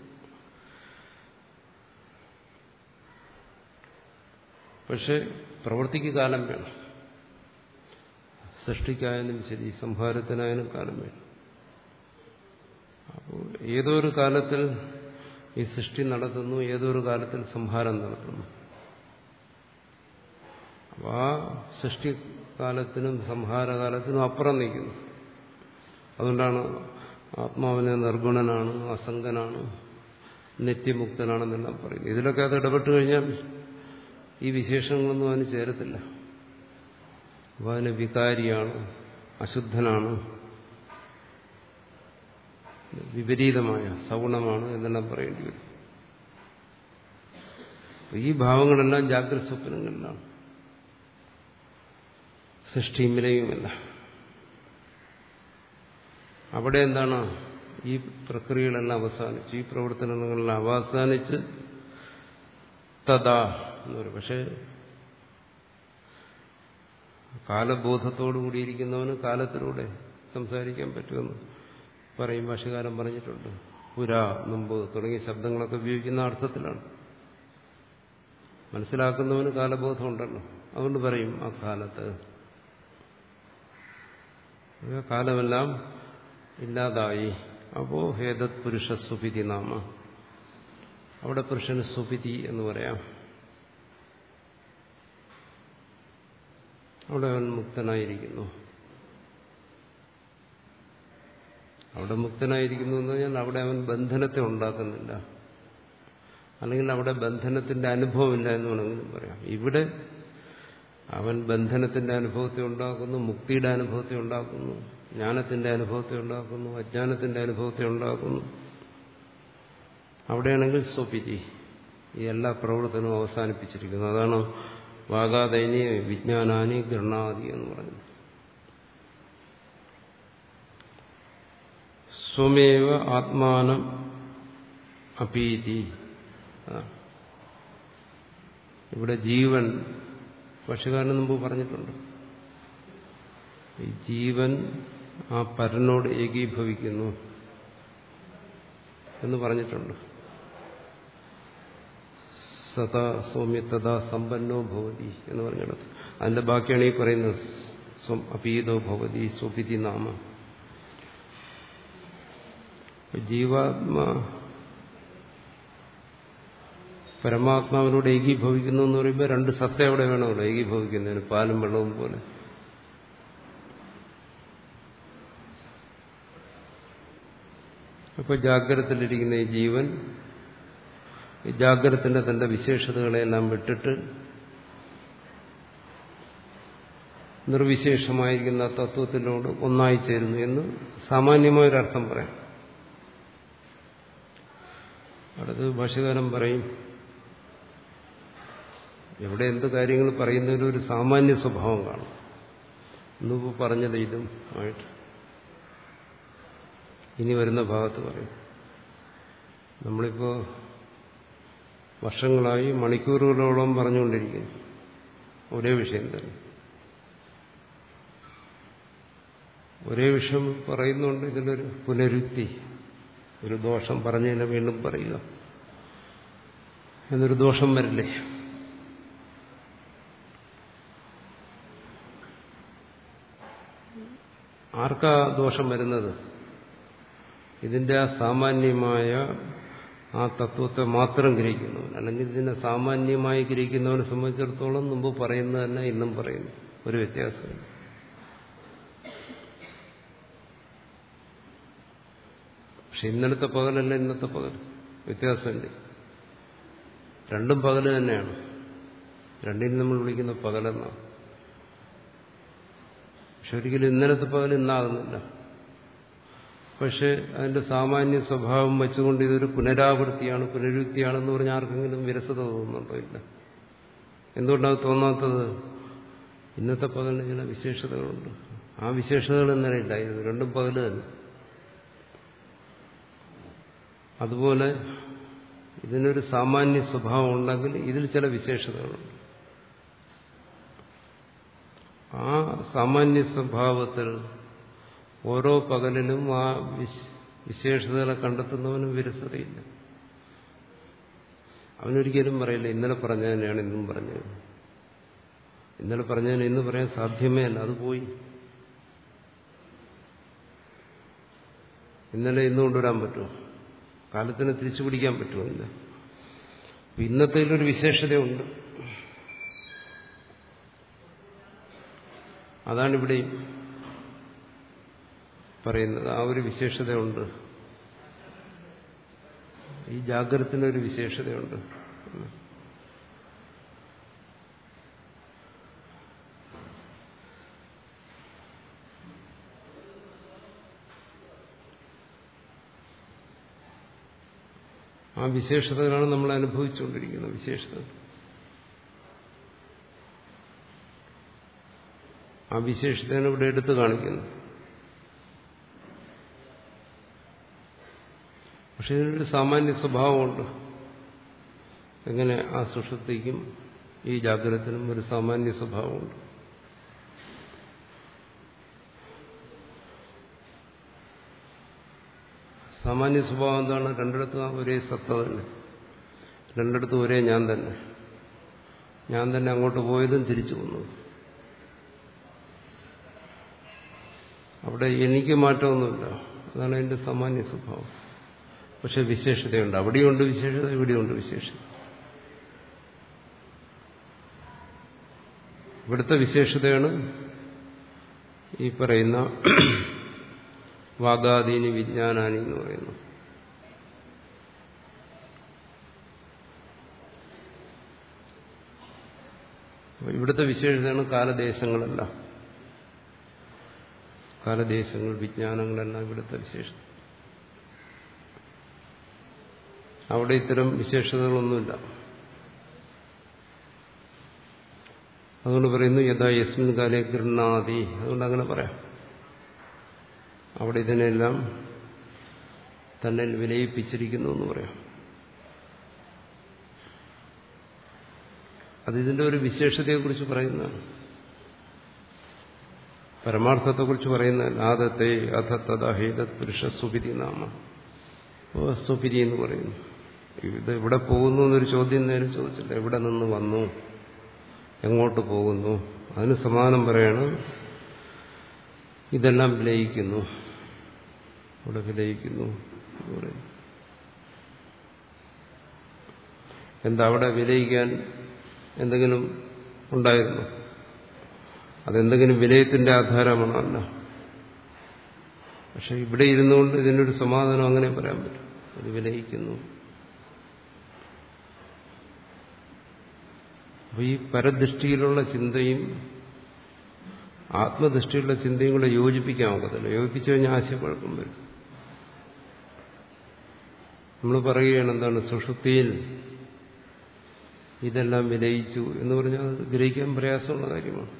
പക്ഷെ പ്രവൃത്തിക്ക് കാലം വേണം. സൃഷ്ടിക്കായാലും ശരി, സംഹാരത്തിനായാലും കാലം വേണം. അപ്പോൾ ഏതോ ഒരു കാലത്തിൽ ഈ സൃഷ്ടി നടത്തുന്നു, ഏതോ ഒരു കാലത്തിൽ സംഹാരം നടത്തുന്നു. അപ്പോൾ ആ സൃഷ്ടികാലത്തിനും സംഹാരകാലത്തിനും അപ്പുറം നിൽക്കുന്നു. അതുകൊണ്ടാണ് ആത്മാവിനെ നിർഗുണനാണ്, അസംഗനാണ്, നിത്യമുക്തനാണെന്നെല്ലാം പറയുന്നത്. ഇതിലൊക്കെ അത് ഇടപെട്ട് കഴിഞ്ഞാൽ ഈ വിശേഷങ്ങളൊന്നും അതിന് ചേരത്തില്ല. അപ്പോൾ അതിന് വികാരിയാണ്, അശുദ്ധനാണ്, വിപരീതമായ സഗുണമാണ് എന്നെല്ലാം പറയേണ്ടി വരും. ഈ ഭാവങ്ങളെല്ലാം ജാഗ്രത സ്വപ്നങ്ങളിലാണ്, സൃഷ്ടിയും വിലയുമല്ല. അവിടെ എന്താണ് ഈ പ്രക്രിയകളെല്ലാം അവസാനിച്ച്, ഈ പ്രവർത്തനങ്ങളെല്ലാം അവസാനിച്ച് തഥാ എന്ന് പറയും. പക്ഷെ കാലബോധത്തോടു കൂടിയിരിക്കുന്നവന് കാലത്തിലൂടെ സംസാരിക്കാൻ പറ്റുമെന്ന് പറയും. ഭാഷകാരൻ പറഞ്ഞിട്ടുണ്ട്. പുരാ, മുമ്പ് തുടങ്ങിയ ശബ്ദങ്ങളൊക്കെ ഉപയോഗിക്കുന്ന അർത്ഥത്തിലാണ്. മനസ്സിലാക്കുന്നവന് കാലബോധമുണ്ടല്ലോ, അതുകൊണ്ട് പറയും അക്കാലത്ത്. കാലമെല്ലാം ഇല്ലാതായി. അപ്പോ ഹേതത് പുരുഷ സുപിതി നാമ, അവിടെ പുരുഷന് സുപിതി എന്ന് പറയാം. അവിടെ അവൻ മുക്തനായിരിക്കുന്നു. അവിടെ മുക്തനായിരിക്കുന്നു എന്ന് പറഞ്ഞാൽ അവിടെ അവൻ ബന്ധനത്തെ ഉണ്ടാക്കുന്നില്ല, അല്ലെങ്കിൽ അവിടെ ബന്ധനത്തിന്റെ അനുഭവമില്ല എന്ന് വേണമെങ്കിലും പറയാം. ഇവിടെ അവൻ ബന്ധനത്തിന്റെ അനുഭവത്തെ ഉണ്ടാക്കുന്നു, മുക്തിയുടെ അനുഭവത്തെ ഉണ്ടാക്കുന്നു, ജ്ഞാനത്തിന്റെ അനുഭവത്തെ ഉണ്ടാക്കുന്നു, അജ്ഞാനത്തിന്റെ അനുഭവത്തെ ഉണ്ടാക്കുന്നു. അവിടെയാണെങ്കിൽ സ്വപിതി, ഈ എല്ലാ പ്രവർത്തനവും അവസാനിപ്പിച്ചിരിക്കുന്നു. അതാണ് വാഗാദൈനി വിജ്ഞാനാനി ഗൃഹാദി എന്ന് പറയുന്നത്. സ്വമേവ ആത്മാനം അപീതി. ഇവിടെ ജീവൻ, പക്ഷികാരന് മുമ്പ് പറഞ്ഞിട്ടുണ്ട്, ഈ ജീവൻ ആ പരനോട് ഏകീഭവിക്കുന്നു എന്ന് പറഞ്ഞിട്ടുണ്ട്. സദാ സൗമ്യ തഥാ സമ്പന്നോ ഭവതി എന്ന് പറഞ്ഞിടത്ത് അതിന്റെ ബാക്കിയാണ് ഈ പറയുന്നത്. സ്വം അപീതോ ഭവതി സ്വപിതി നാമ. ജീവാത്മാ പരമാത്മാവിനോട് ഏകീഭവിക്കുന്നു എന്ന് പറയുമ്പോൾ രണ്ട് സത്ത അവിടെ വേണമല്ലോ ഏകീഭവിക്കുന്നതിന്, പാലും വെള്ളവും പോലെ. അപ്പോൾ ജാഗ്രതത്തിലിരിക്കുന്ന ഈ ജീവൻ ഈ ജാഗ്രതത്തിന്റെ തന്റെ വിശേഷതകളെല്ലാം വിട്ടിട്ട് നിർവിശേഷമായിരിക്കുന്ന തത്വത്തിനോട് ഒന്നായി ചേരുന്നു എന്ന് സാമാന്യമായൊരർത്ഥം പറയാം. അടുത്ത് ഭാഷ്യകാരൻ പറയും, എവിടെ എന്ത് കാര്യങ്ങൾ പറയുന്നതിലും ഒരു സാമാന്യ സ്വഭാവം കാണും. ഇന്നിപ്പോൾ പറഞ്ഞത് ഇതും ആയിട്ട് ഇനി വരുന്ന ഭാഗത്ത് പറയും. നമ്മളിപ്പോൾ വർഷങ്ങളായി മണിക്കൂറുകളോളം പറഞ്ഞുകൊണ്ടിരിക്കുന്നു ഒരേ വിഷയം തന്നെ. ഒരേ വിഷയം പറയുന്നുണ്ട്. ഇതിലൊരു പുനരുക്തി, ഒരു ദോഷം പറഞ്ഞതിനെ വീണ്ടും പറയുക എന്നൊരു ദോഷം വരില്ലേ? ആർക്കാ ദോഷം വരുന്നത്? ഇതിന്റെ ആ സാമാന്യമായ ആ തത്വത്തെ മാത്രം ഗ്രഹിക്കുന്നു, അല്ലെങ്കിൽ ഇതിനെ സാമാന്യമായി ഗ്രഹിക്കുന്നവനെ സംബന്ധിച്ചിടത്തോളം മുമ്പ് പറയുന്നത് തന്നെ ഇന്നും പറയുന്നു, ഒരു വ്യത്യാസമില്ല. പക്ഷെ ഇന്നലത്തെ പകലല്ല ഇന്നത്തെ പകൽ, വ്യത്യാസമില്ല. രണ്ടും പകല് തന്നെയാണ്. രണ്ടിനും നമ്മൾ വിളിക്കുന്ന പകലെന്നാണ്. പക്ഷെ ഒരിക്കലും ഇന്നലത്തെ പകൽ ഇന്നാകുന്നില്ല. പക്ഷെ അതിന്റെ സാമാന്യ സ്വഭാവം വെച്ചുകൊണ്ട് ഇതൊരു പുനരാവൃത്തിയാണ്, പുനരുക്തിയാണെന്ന് പറഞ്ഞാൽ ആർക്കെങ്കിലും വിരസത തോന്നുന്നുണ്ടോ? ഇല്ല. എന്തുകൊണ്ടാണ് തോന്നാത്തത്? ഇന്നത്തെ പകലിന് ചില വിശേഷതകളുണ്ട്. ആ വിശേഷതകൾ ഇന്നലെ ഇല്ലായിരുന്നു. രണ്ടും പകല് തന്നെ. അതുപോലെ ഇതിനൊരു സാമാന്യ സ്വഭാവം ഉണ്ടെങ്കിൽ ഇതിൽ ചില വിശേഷതകളുണ്ട്. ആ സാമാന്യ സ്വഭാവത്തിൽ ഓരോ പകലിലും ആ വിശേഷതകളെ കണ്ടെത്തുന്നവനും വിരസതയില്ല. അവനൊരിക്കലും പറയില്ല ഇന്നലെ പറഞ്ഞതിനെയാണ് ഇന്നും പറഞ്ഞത്. ഇന്നലെ പറഞ്ഞതിന് ഇന്ന് പറയാൻ സാധ്യമേ അല്ല, അത് പോയി. ഇന്നലെ ഇന്ന് കൊണ്ടുവരാൻ പറ്റുമോ? കാലത്തിനെ തിരിച്ചു പിടിക്കാൻ പറ്റുമില്ല. ഇന്നത്തേലൊരു വിശേഷതയുണ്ട്. അതാണിവിടെയും പറയുന്നത്. ആ ഒരു വിശേഷതയുണ്ട്. ഈ ജാഗ്രതത്തിനൊരു വിശേഷതയുണ്ട്. ആ വിശേഷതകളാണ് നമ്മൾ അനുഭവിച്ചുകൊണ്ടിരിക്കുന്നത്. വിശേഷത ആ വിശേഷതയാണ് ഇവിടെ എടുത്തു കാണിക്കുന്നത്. പക്ഷെ ഇതിനൊരു സാമാന്യ സ്വഭാവമുണ്ട്. എങ്ങനെ ആ സുഷുപ്തിക്കും ഈ ജാഗ്രതത്തിനും ഒരു സാമാന്യ സ്വഭാവമുണ്ട്. സാമാന്യ സ്വഭാവം എന്താണ്? രണ്ടിടത്തും ഒരേ സത്ത തന്നെ, രണ്ടിടത്തും ഒരേ ഞാൻ തന്നെ. ഞാൻ തന്നെ അങ്ങോട്ട് പോയതും തിരിച്ചു വന്നതും. അവിടെ എനിക്ക് മാറ്റമൊന്നുമില്ല. അതാണ് അതിന്റെ സാമാന്യ സ്വഭാവം. പക്ഷെ വിശേഷതയുണ്ട്. അവിടെയുണ്ട് വിശേഷത, ഇവിടെയുണ്ട് വിശേഷത. ഇവിടുത്തെ വിശേഷതയാണ് ഈ പറയുന്ന വാഗാദീനി വിജ്ഞാനാനി എന്ന് പറയുന്നു. ഇവിടുത്തെ വിശേഷതയാണ് കാലദേശങ്ങളെല്ലാം. കാലദേശങ്ങൾ, വിജ്ഞാനങ്ങളെല്ലാം ഇവിടുത്തെ വിശേഷത. അവിടെ ഇത്തരം വിശേഷതകളൊന്നുമില്ല. അതുകൊണ്ട് പറയുന്നു യഥാ യസ്മിൻ കാലേ ഗൃഹാതി. അതുകൊണ്ട് അങ്ങനെ പറയാം. അവിടെ ഇതിനെല്ലാം തന്നെ വിലയിപ്പിച്ചിരിക്കുന്നു എന്ന് പറയാം. അതിതിന്റെ ഒരു വിശേഷതയെക്കുറിച്ച് പറയുന്നതാണ്. പരമാർത്ഥത്തെക്കുറിച്ച് പറയുന്നതല്ല. ആദത്തെ അഥ തദഹേതത് പുരുഷ സുപിതി നാമ. സുപിതി എന്ന് പറയുന്നു. ഇത് എവിടെ പോകുന്നു എന്നൊരു ചോദ്യം നേരെ ചോദിച്ചില്ല. എവിടെ നിന്ന് വന്നു, എങ്ങോട്ട് പോകുന്നു, അതിന് സമാനം പറയാണ്. ഇതെല്ലാം വിലയിക്കുന്നു, ഇവിടെ വിലയിക്കുന്നു എന്ന് പറയുന്നു. എന്താ അവിടെ വിലയിക്കാൻ എന്തെങ്കിലും ഉണ്ടായിരുന്നു? അതെന്തെങ്കിലും വിലയത്തിന്റെ ആധാരമാണോ? അല്ല. പക്ഷെ ഇവിടെ ഇരുന്നുകൊണ്ട് ഇതിനൊരു സമാധാനം അങ്ങനെ പറയാൻ പറ്റും. ഇത് വിലയിക്കുന്നു. അപ്പൊ ഈ പരദൃഷ്ടിയിലുള്ള ചിന്തയും ആത്മദൃഷ്ടിയുള്ള ചിന്തയും കൂടെ യോജിപ്പിക്കാൻ ഒക്കത്തില്ല. യോജിപ്പിച്ചു കഴിഞ്ഞാൽ ആശയക്കുഴപ്പം വരും. നമ്മൾ പറയുകയാണ് എന്താണ്, സുഷുപ്തിയിൽ ഇതെല്ലാം വിലയിച്ചു എന്ന് പറഞ്ഞാൽ അത് ഗ്രഹിക്കാൻ പ്രയാസമുള്ള കാര്യമാണ്.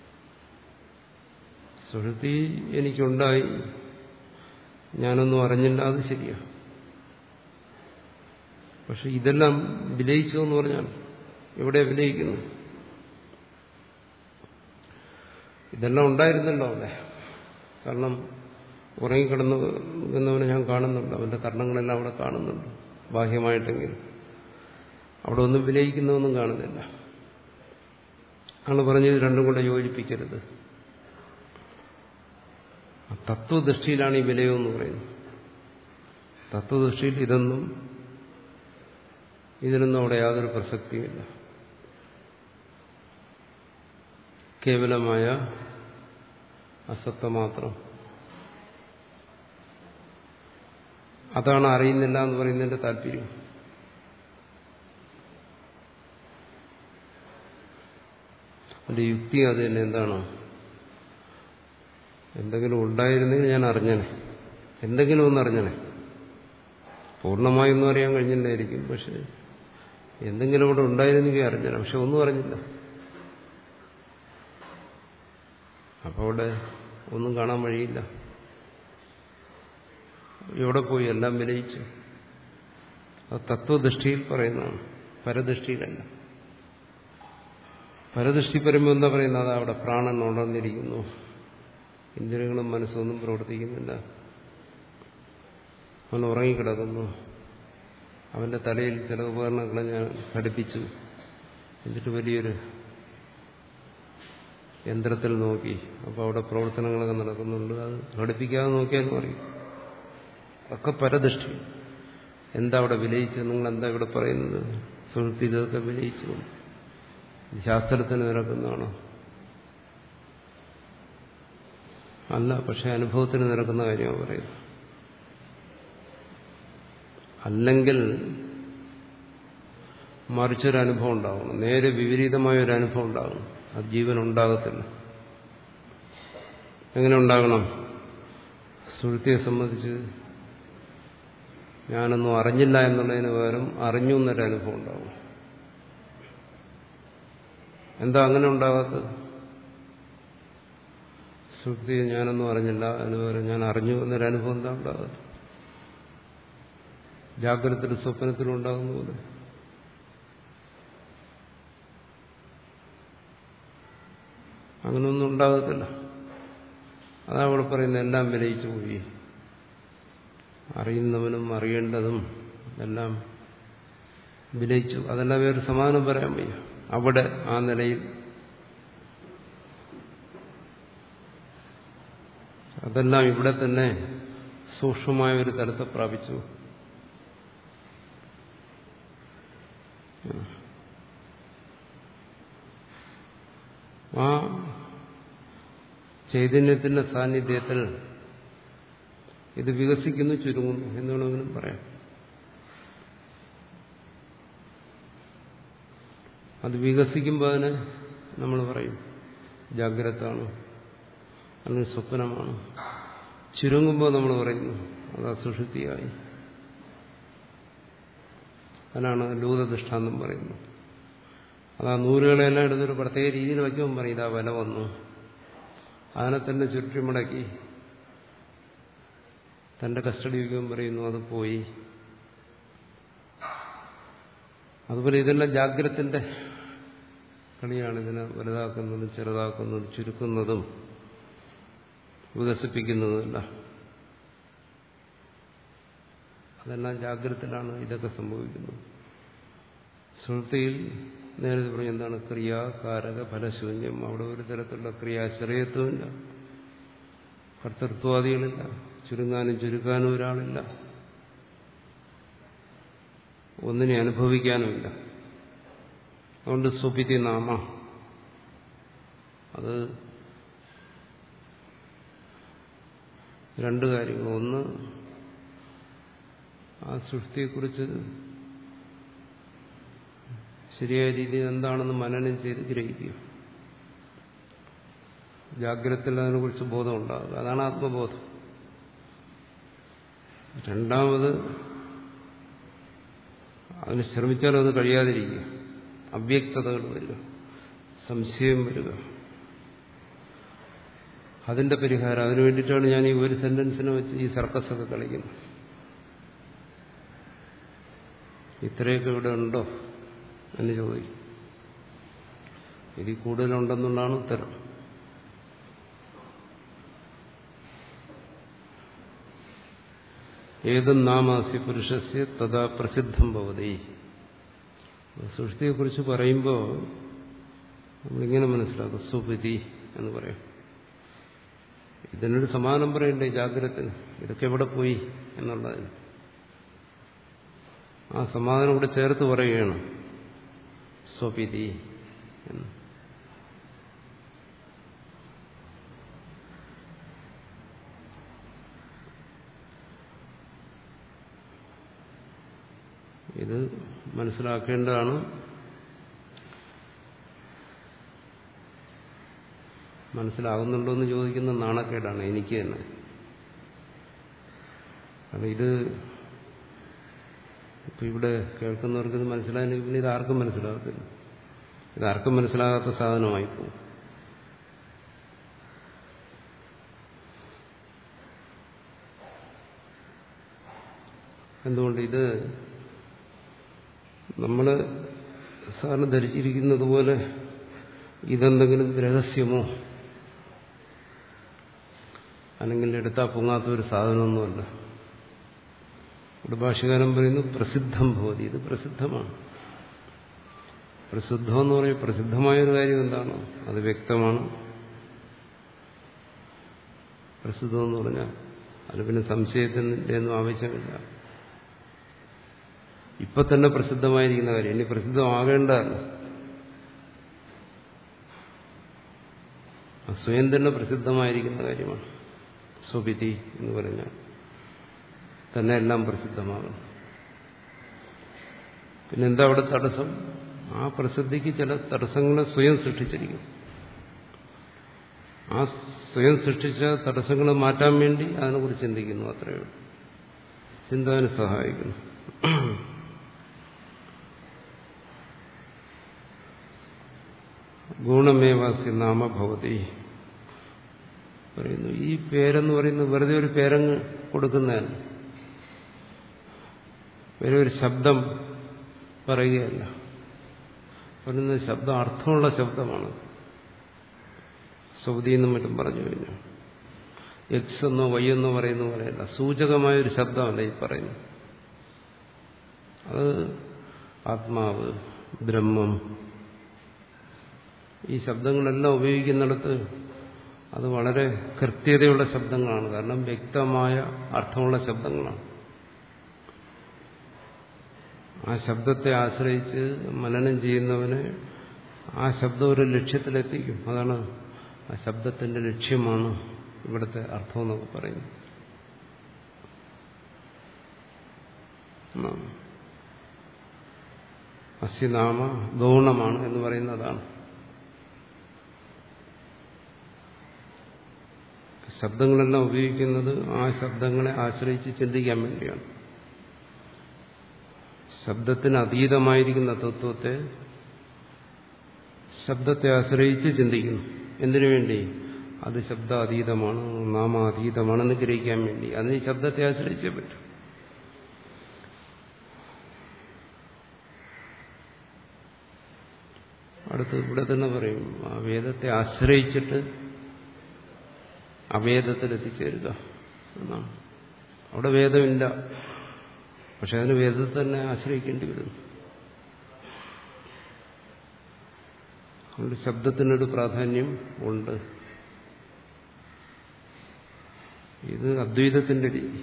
സുഷുപ്തി എനിക്കുണ്ടായി, ഞാനൊന്നും അറിഞ്ഞില്ല, അത് ശരിയാ. പക്ഷെ ഇതെല്ലാം വിലയിച്ചു എന്ന് പറഞ്ഞാൽ എവിടെ വിലയിക്കുന്നു? ഇതെല്ലാം ഉണ്ടായിരുന്നല്ലോ അവിടെ. കാരണം ഉറങ്ങിക്കിടന്നവനെ ഞാൻ കാണുന്നുണ്ട്, അവന്റെ കർണങ്ങളെല്ലാം അവിടെ കാണുന്നുണ്ട് ബാഹ്യമായിട്ടെങ്കിലും. അവിടെ ഒന്നും വിലയിക്കുന്നതൊന്നും കാണുന്നില്ല. ആണ് പറഞ്ഞത് രണ്ടും കൂടെ യോജിപ്പിക്കരുത്. തത്വദൃഷ്ടിയിലാണ് ഈ വിലയെന്ന് പറയുന്നത്. തത്വദൃഷ്ടിയിൽ ഇതൊന്നും ഇതിനൊന്നും അവിടെ യാതൊരു പ്രസക്തിയുമില്ല. കേവലമായ അസത്ത മാത്രം. അതാണ് അറിയുന്നില്ല എന്ന് പറയുന്നതിന്റെ താല്പര്യം. അതിന്റെ യുക്തി അത് തന്നെ. എന്താണ്? എന്തെങ്കിലും ഉണ്ടായിരുന്നെങ്കിൽ ഞാൻ അറിഞ്ഞനെ, എന്തെങ്കിലും ഒന്ന് അറിഞ്ഞനെ. പൂർണ്ണമായൊന്നും അറിയാൻ കഴിഞ്ഞില്ലായിരിക്കും, പക്ഷെ എന്തെങ്കിലും ഇവിടെ ഉണ്ടായിരുന്നെങ്കിൽ അറിഞ്ഞനെ. പക്ഷെ ഒന്നും അറിഞ്ഞില്ല. അപ്പോൾ അവിടെ ഒന്നും കാണാൻ വഴിയില്ല. എവിടെ പോയി? എല്ലാം വിലയിച്ചു. അത് തത്വദൃഷ്ടിയിൽ പറയുന്നതാണ്, പരദൃഷ്ടിയിലല്ല. പരദൃഷ്ടി പറയുമ്പോൾ എന്താ പറയുന്നത്? അത് അവിടെ പ്രാണൻ ഉണർന്നിരിക്കുന്നു, ഇന്ദ്രിയങ്ങളും മനസ്സൊന്നും പ്രവർത്തിക്കുന്നില്ല, അവൻ ഉറങ്ങിക്കിടക്കുന്നു, അവന്റെ തലയിൽ ചില ഉപകരണങ്ങളെ ഞാൻ ഘടിപ്പിച്ചു, എന്നിട്ട് വലിയൊരു യന്ത്രത്തിൽ നോക്കി, അപ്പോൾ അവിടെ പ്രവർത്തനങ്ങളൊക്കെ നടക്കുന്നുണ്ട്, അത് ഘടിപ്പിക്കാതെ നോക്കിയാൽ പറയും. ഒക്കെ പരദൃഷ്ടി. എന്താ അവിടെ വിലയിച്ചത്? നിങ്ങൾ എന്താ ഇവിടെ പറയുന്നത്? സുഹൃത്തി ഇതൊക്കെ വിലയിച്ചു, ശാസ്ത്രത്തിന് നിരക്കുന്നതാണോ? അല്ല, പക്ഷെ അനുഭവത്തിന് നിരക്കുന്ന കാര്യമാണ് പറയുന്നത്. അല്ലെങ്കിൽ മറിച്ചൊരനുഭവം ഉണ്ടാകണം, നേരെ വിപരീതമായ ഒരു അനുഭവം ഉണ്ടാകണം. അത് ജീവൻ ഉണ്ടാകത്തില്ല. എങ്ങനെ ഉണ്ടാകണം? സുഹൃത്തിയെ സംബന്ധിച്ച് ഞാനൊന്നും അറിഞ്ഞില്ല എന്നുള്ളതിന് പകരം അറിഞ്ഞു എന്നൊരു അനുഭവം ഉണ്ടാകും. എന്താ അങ്ങനെ ഉണ്ടാകാത്തത്? സുഹൃത്തിയെ ഞാനൊന്നും അറിഞ്ഞില്ല, അതിന് പകരം ഞാൻ അറിഞ്ഞു എന്നൊരനുഭവം എന്താ ഉണ്ടാകാത്തത്? ജാഗ്രതത്തിലും സ്വപ്നത്തിലും ഉണ്ടാകുന്ന പോലെ. അങ്ങനെയൊന്നും ഉണ്ടാകത്തില്ല. അതാ അവിടെ പറയുന്നത്, എല്ലാം വിലയിച്ചു പോയി. അറിയുന്നവനും അറിയേണ്ടതും എല്ലാം വിലയിച്ചു. അതെല്ലാം വേറെ സമാധാനം പറയാൻ വയ്യ. അവിടെ ആ നിലയിൽ അതെല്ലാം ഇവിടെ തന്നെ സൂക്ഷ്മമായ ഒരു തലത്തെ പ്രാപിച്ചു. ആ ചൈതന്യത്തിന്റെ സാന്നിധ്യത്തിൽ ഇത് വികസിക്കുന്നു, ചുരുങ്ങുന്നു എന്ന് വേണമെങ്കിലും പറയാം. അത് വികസിക്കുമ്പോൾ അതിനെ നമ്മൾ പറയും ജാഗ്രതാണ്, അല്ലെങ്കിൽ സ്വപ്നമാണ്. ചുരുങ്ങുമ്പോൾ നമ്മൾ പറയുന്നു അത് അസുഷുപ്തിയായി. അതിനാണ് ലൂതദൃഷ്ടാന്തം പറയുന്നത്. അത് ആ നൂലുകളെല്ലാം എടുത്തൊരു പ്രത്യേക രീതിയിൽ വയ്ക്കുമ്പോൾ പറയും ഇതാ വല വന്നു, അതിനെ തന്നെ ചുരുട്ടി മുടക്കി തന്റെ കസ്റ്റഡി വയ്ക്കുമ്പോൾ പറയുന്നു അത് പോയി. അതുപോലെ ഇതെല്ലാം ജാഗ്രതത്തിന്റെ കളിയാണ്. ഇതിനെ വലുതാക്കുന്നതും ചെറുതാക്കുന്നതും ചുരുക്കുന്നതും വികസിപ്പിക്കുന്നതുമല്ല. അതെല്ലാം ജാഗ്രതത്തിലാണ് ഇതൊക്കെ സംഭവിക്കുന്നത്. സുഹൃത്തിയിൽ നേരത്തെ പറഞ്ഞ എന്താണ്? ക്രിയാ കാരക ഫലശൂന്യം. അവിടെ ഒരു തരത്തിലുള്ള ക്രിയാശ്രയത്വമില്ല, കർത്തൃത്വാദികളില്ല, ചുരുങ്ങാനും ചുരുക്കാനും ഒരാളില്ല, ഒന്നിനെ അനുഭവിക്കാനുമില്ല. അതുകൊണ്ട് സ്വപിതി നാമ അത് രണ്ട് കാര്യങ്ങൾ. ഒന്ന്, ആ സൃഷ്ടിയെക്കുറിച്ച് ശരിയായ രീതിയിൽ എന്താണെന്ന് മനനം ചെയ്ത് ഗ്രഹിക്കുക. ജാഗ്രതയിൽ അതിനെക്കുറിച്ച് ബോധം ഉണ്ടാകുക, അതാണ് ആത്മബോധം. രണ്ടാമത്, അതിന് ശ്രമിച്ചാലും അത് കഴിയാതിരിക്കുക, അവ്യക്തതകൾ വരിക, സംശയം വരിക. അതിന്റെ പരിഹാരം, അതിനു വേണ്ടിയിട്ടാണ് ഞാൻ ഈ ഒരു സെന്റൻസിനെ വെച്ച് ഈ സർക്കസൊക്കെ കളിക്കുന്നത്. ഇത്രയൊക്കെ ഇവിടെ ഉണ്ടോ എന്ന് ചോദിക്കും. ഇതിൽ കൂടുതലുണ്ടെന്നുള്ളതാണ് ഉത്തരം. ഏതും നാമാസി പുരുഷസ്യ തഥാ പ്രസിദ്ധം ഭവതി. സൃഷ്ടിയെക്കുറിച്ച് പറയുമ്പോൾ നമ്മളിങ്ങനെ മനസ്സിലാക്കും, സുപതി എന്ന് പറയും. ഇതിനൊരു സമാനം പറയണ്ടേ ജാഗ്രതത്തിന്? ഇതൊക്കെ എവിടെ പോയി എന്നുള്ളതിന് ആ സമാധാനം കൂടെ ചേർത്ത് പറയുകയാണ് സ്വപിതി എന്ന്. ഇത് മനസ്സിലാക്കേണ്ടതാണ്. മനസ്സിലാകുന്നുണ്ടോ എന്ന് ചോദിക്കുന്ന നാണക്കേടാണ് എനിക്ക് തന്നെ. കാരണം ഇത് ഇപ്പം ഇവിടെ കേൾക്കുന്നവർക്ക് ഇത് മനസ്സിലായില്ലെങ്കിൽ പിന്നെ ഇത് ആർക്കും മനസ്സിലാകത്തില്ല. ഇതാർക്കും മനസ്സിലാകാത്ത സാധനമായി പോകും. എന്തുകൊണ്ട് ഇത് നമ്മൾ സാറിന് ധരിച്ചിരിക്കുന്നത് പോലെ ഇതെന്തെങ്കിലും രഹസ്യമോ അല്ലെങ്കിൽ എടുത്താൽ പൊങ്ങാത്ത ഒരു സാധനമൊന്നുമല്ല. ഇവിടെ ഭാഷ്യകാരൻ പറയുന്നു പ്രസിദ്ധം ഭവതി. ഇത് പ്രസിദ്ധമാണ്. പ്രസിദ്ധം എന്ന് പറയും പ്രസിദ്ധമായൊരു കാര്യം എന്താണ്? അത് വ്യക്തമാണ്. പ്രസിദ്ധം എന്ന് പറഞ്ഞാൽ അത് പിന്നെ സംശയത്തിൻ്റെ ഒന്നും ആവശ്യമില്ല. ഇപ്പൊ തന്നെ പ്രസിദ്ധമായിരിക്കുന്ന കാര്യം ഇനി പ്രസിദ്ധമാകേണ്ടതല്ല. സ്വയം തന്നെ പ്രസിദ്ധമായിരിക്കുന്ന കാര്യമാണ്. സ്വപിതി എന്ന് പറഞ്ഞാൽ തന്നെ എല്ലാം പ്രസിദ്ധമാകണം. പിന്നെന്താ അവിടെ തടസ്സം? ആ പ്രസിദ്ധിക്ക് ചില തടസ്സങ്ങളെ സ്വയം സൃഷ്ടിച്ചിരിക്കും. ആ സ്വയം സൃഷ്ടിച്ച തടസ്സങ്ങളെ മാറ്റാൻ വേണ്ടി അതിനെക്കുറിച്ച് ചിന്തിക്കുന്നു. അത്രയേ ഉള്ളൂ. ചിന്ത അതിന് സഹായിക്കുന്നു. ഗുണമേവാസ്യ നാമ ഭവതി പറയുന്നു. ഈ പേരെന്ന് പറയുന്നത് വെറുതെ ഒരു പേരങ്ങ് കൊടുക്കുന്നതല്ല, വെറുതെ ഒരു ശബ്ദം പറയുകയല്ല. പറയുന്നത് ശബ്ദം അർത്ഥമുള്ള ശബ്ദമാണ്. സൗദി എന്നും മറ്റും പറഞ്ഞു കഴിഞ്ഞാൽ എക്സ് എന്നോ വൈ എന്നോ പറയുന്ന പോലെയല്ല, സൂചകമായൊരു ശബ്ദമല്ല ഈ പറയുന്നത്. അത് ആത്മാവ്, ബ്രഹ്മം, ഈ ശബ്ദങ്ങളെല്ലാം ഉപയോഗിക്കുന്നിടത്ത് അത് വളരെ കൃത്യതയുള്ള ശബ്ദങ്ങളാണ്. കാരണം വ്യക്തമായ അർത്ഥമുള്ള ശബ്ദങ്ങളാണ്. ആ ശബ്ദത്തെ ആശ്രയിച്ച് മനനം ചെയ്യുന്നവന് ആ ശബ്ദം ഒരു ലക്ഷ്യത്തിലെത്തിക്കും. അതാണ് ആ ശബ്ദത്തിന്റെ ലക്ഷ്യമാണ് ഇവിടുത്തെ അർത്ഥം എന്നൊക്കെ പറയുന്നത്. അസ്യനാമ ഗൗണമാണ് എന്ന് പറയുന്നതാണ്. ശബ്ദങ്ങളെല്ലാം ഉപയോഗിക്കുന്നത് ആ ശബ്ദങ്ങളെ ആശ്രയിച്ച് ചിന്തിക്കാൻ വേണ്ടിയാണ്. ശബ്ദത്തിന് അതീതമായിരിക്കുന്ന തത്വത്തെ ശബ്ദത്തെ ആശ്രയിച്ച് ചിന്തിക്കുന്നു. എന്തിനു വേണ്ടി? അത് ശബ്ദാതീതമാണ്, നാമാതീതമാണെന്ന് ഗ്രഹിക്കാൻ വേണ്ടി. അതിന് ഈ ശബ്ദത്തെ ആശ്രയിച്ചേ പറ്റും. അടുത്ത് ഇവിടെ തന്നെ പറയും, ആ വേദത്തെ ആശ്രയിച്ചിട്ട് അവേദത്തിൽ എത്തിച്ചേരുക എന്നാണ്. അവിടെ വേദമില്ല, പക്ഷെ അതിന് വേദത്തെ തന്നെ ആശ്രയിക്കേണ്ടി വരുന്നു. അതുകൊണ്ട് ശബ്ദത്തിനൊരു പ്രാധാന്യം ഉണ്ട്. ഇത് അദ്വൈതത്തിന്റെ രീതി.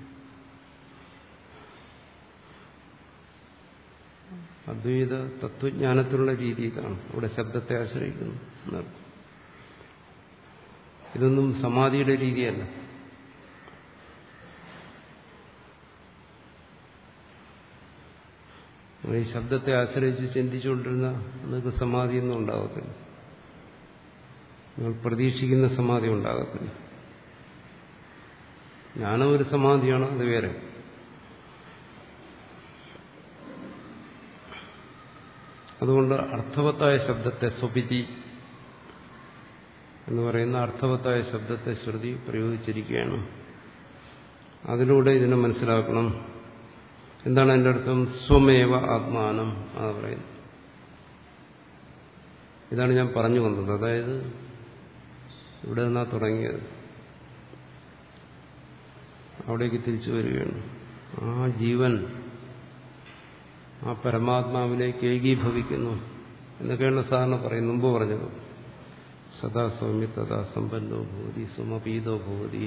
അദ്വൈത തത്വജ്ഞാനത്തിലുള്ള രീതി ഇതാണ്. അവിടെ ശബ്ദത്തെ ആശ്രയിക്കുന്നു എന്നർത്ഥം. ഇതൊന്നും സമാധിയുടെ രീതിയല്ല. ഈ ശബ്ദത്തെ ആശ്രയിച്ച് ചിന്തിച്ചുകൊണ്ടിരുന്ന നിങ്ങൾക്ക് സമാധിയൊന്നും ഉണ്ടാകത്തില്ല. നിങ്ങൾ പ്രതീക്ഷിക്കുന്ന സമാധി ഉണ്ടാകത്തില്ല. ജ്ഞാനം ഒരു സമാധിയാണ്, അത് വേറെ. അതുകൊണ്ട് അർത്ഥവത്തായ ശബ്ദത്തെ സ്വപിതി എന്ന് പറയുന്ന അർത്ഥവത്തായ ശബ്ദത്തെ ശ്രുതി പ്രയോഗിച്ചിരിക്കുകയാണ്. അതിലൂടെ ഇതിനെ മനസ്സിലാക്കണം. എന്താണ് അതിൻ്റെ അർത്ഥം? സ്വമേവ ആത്മാനം ആ പറയുന്നത്. ഇതാണ് ഞാൻ പറഞ്ഞു വന്നത്. അതായത് ഇവിടെ നിന്നാ തുടങ്ങിയത്, അവിടേക്ക് തിരിച്ചു വരികയാണ്. ആ ജീവൻ ആ പരമാത്മാവിലേക്ക് ഏകീഭവിക്കുന്നു എന്നൊക്കെയുള്ള സാധാരണ പറയും. മുമ്പ് പറഞ്ഞത് സദാ സൗമ്യ തഥാ സമ്പന്നോ ഭൂതി സുമപീതോ ഭൂതി.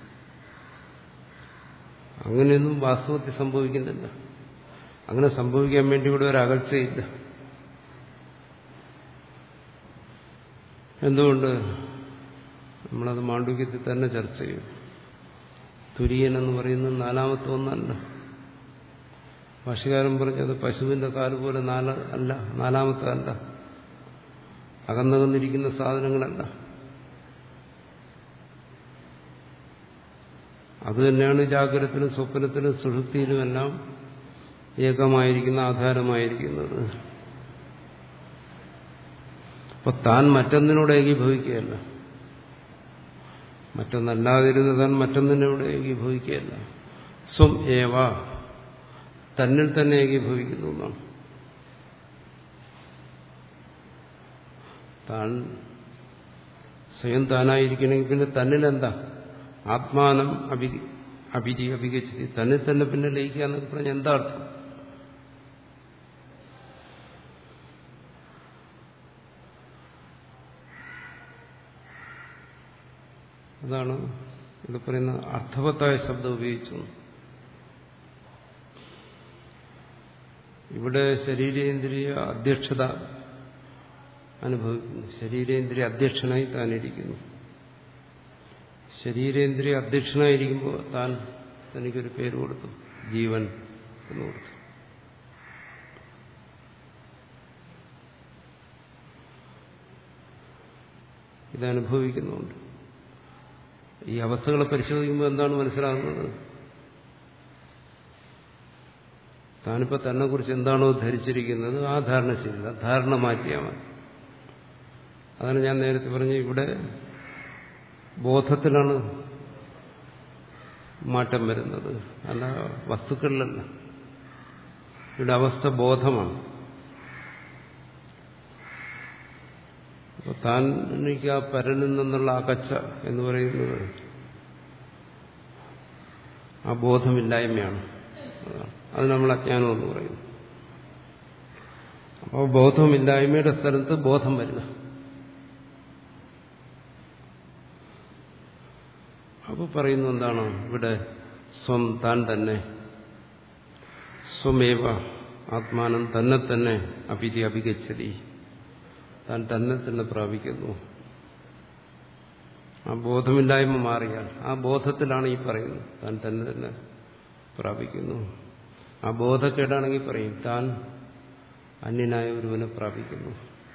അങ്ങനെയൊന്നും വാസ്തവത്തിൽ സംഭവിക്കുന്നില്ല. അങ്ങനെ സംഭവിക്കാൻ വേണ്ടി ഇവിടെ ഒരു അകൽച്ചയില്ല. എന്തുകൊണ്ട്? നമ്മളത് മാണ്ഡൂക്യത്തിൽ തന്നെ ചർച്ച ചെയ്യും. തുര്യൻ എന്ന് പറയുന്നത് നാലാമത്തെ ഒന്നല്ല. ഭാഷ്യകാരൻ പറഞ്ഞത് പശുവിന്റെ കാല് പോലെ നാല് അല്ല, നാലാമത്തെ അല്ല, അകന്നകന്നിരിക്കുന്ന സാധനങ്ങളല്ല. അതുതന്നെയാണ് ജാഗ്രതത്തിലും സ്വപ്നത്തിലും സുഷുപ്തിയിലുമെല്ലാം ഏകമായിരിക്കുന്ന ആധാരമായിരിക്കുന്നത്. അപ്പൊ താൻ മറ്റൊന്നിനോട് ഏകീഭവിക്കുകയല്ല, മറ്റൊന്നല്ലാതിരുന്ന താൻ മറ്റൊന്നിനോട് ഏകീഭവിക്കുകയല്ല. സ്വം ഏവ, തന്നിൽ തന്നെ ഏകീഭവിക്കുന്നു എന്നാണ്. താൻ സ്വയം താനായിരിക്കണമെങ്കിൽ പിന്നെ തന്നിലെന്താ? ആത്മാനം അഭി അഭിരി അഭിഗച്ഛതി, തന്നിൽ തന്നെ പിന്നെ ലയിക്കുക എന്നൊക്കെ പറഞ്ഞാൽ എന്താ അർത്ഥം? അതാണ് ഇവിടെ പറയുന്ന അർത്ഥവത്തായ ശബ്ദം ഉപയോഗിച്ചു. ഇവിടെ ശരീരേന്ദ്രിയ അധ്യക്ഷത അനുഭവിക്കുന്നു. ശരീരേന്ദ്രിയ അധ്യക്ഷനായി താനിരിക്കുന്നു. ശരീരേന്ദ്രിയ അധ്യക്ഷനായിരിക്കുമ്പോൾ താൻ തനിക്കൊരു പേര് കൊടുത്തു, ജീവൻ എന്ന് കൊടുത്തു. ഇതനുഭവിക്കുന്നുണ്ട്. ഈ അവസ്ഥകളെ പരിശോധിക്കുമ്പോൾ എന്താണ് മനസ്സിലാകുന്നത്? താനിപ്പോ തന്നെ കുറിച്ച് എന്താണോ ധരിച്ചിരിക്കുന്നത് ആ ധാരണ ശരിയില്ല, ധാരണ മാറ്റിയാൽ മതി. അതാണ് ഞാൻ നേരത്തെ പറഞ്ഞ, ഇവിടെ ബോധത്തിലാണ് മാറ്റം വരുന്നത്, അല്ല വസ്തുക്കളിലല്ല. ഇവിടെ അവസ്ഥ ബോധമാണ്. അപ്പൊ താൻ എനിക്ക് ആ പരനിൽ നിന്നുള്ള അകച്ച എന്ന് പറയുന്നത് ആ ബോധമില്ലായ്മയാണ്. അത് നമ്മൾ അജ്ഞാനം എന്ന് പറയുന്നു. അപ്പോൾ ബോധമില്ലായ്മയുടെ സ്ഥലത്ത് ബോധം വരിക. അപ്പോൾ പറയുന്നു എന്താണ് ഇവിടെ? സ്വം, താൻ തന്നെ, സ്വമേവ ആത്മാനം, തന്നെ തന്നെ അഭിതി അഭിഗച്ഛതി, താൻ തന്നെ തന്നെ പ്രാപിക്കുന്നു. ആ ബോധമില്ലായ്മ മാറിയാൽ ആ ബോധത്തിലാണ് ഈ പറയുന്നത് താൻ തന്നെ തന്നെ പ്രാപിക്കുന്നു. ആ ബോധക്കേടാണെങ്കിൽ പറയും താൻ അന്യനായ ഒരുവനെ പ്രാപിക്കുന്നു.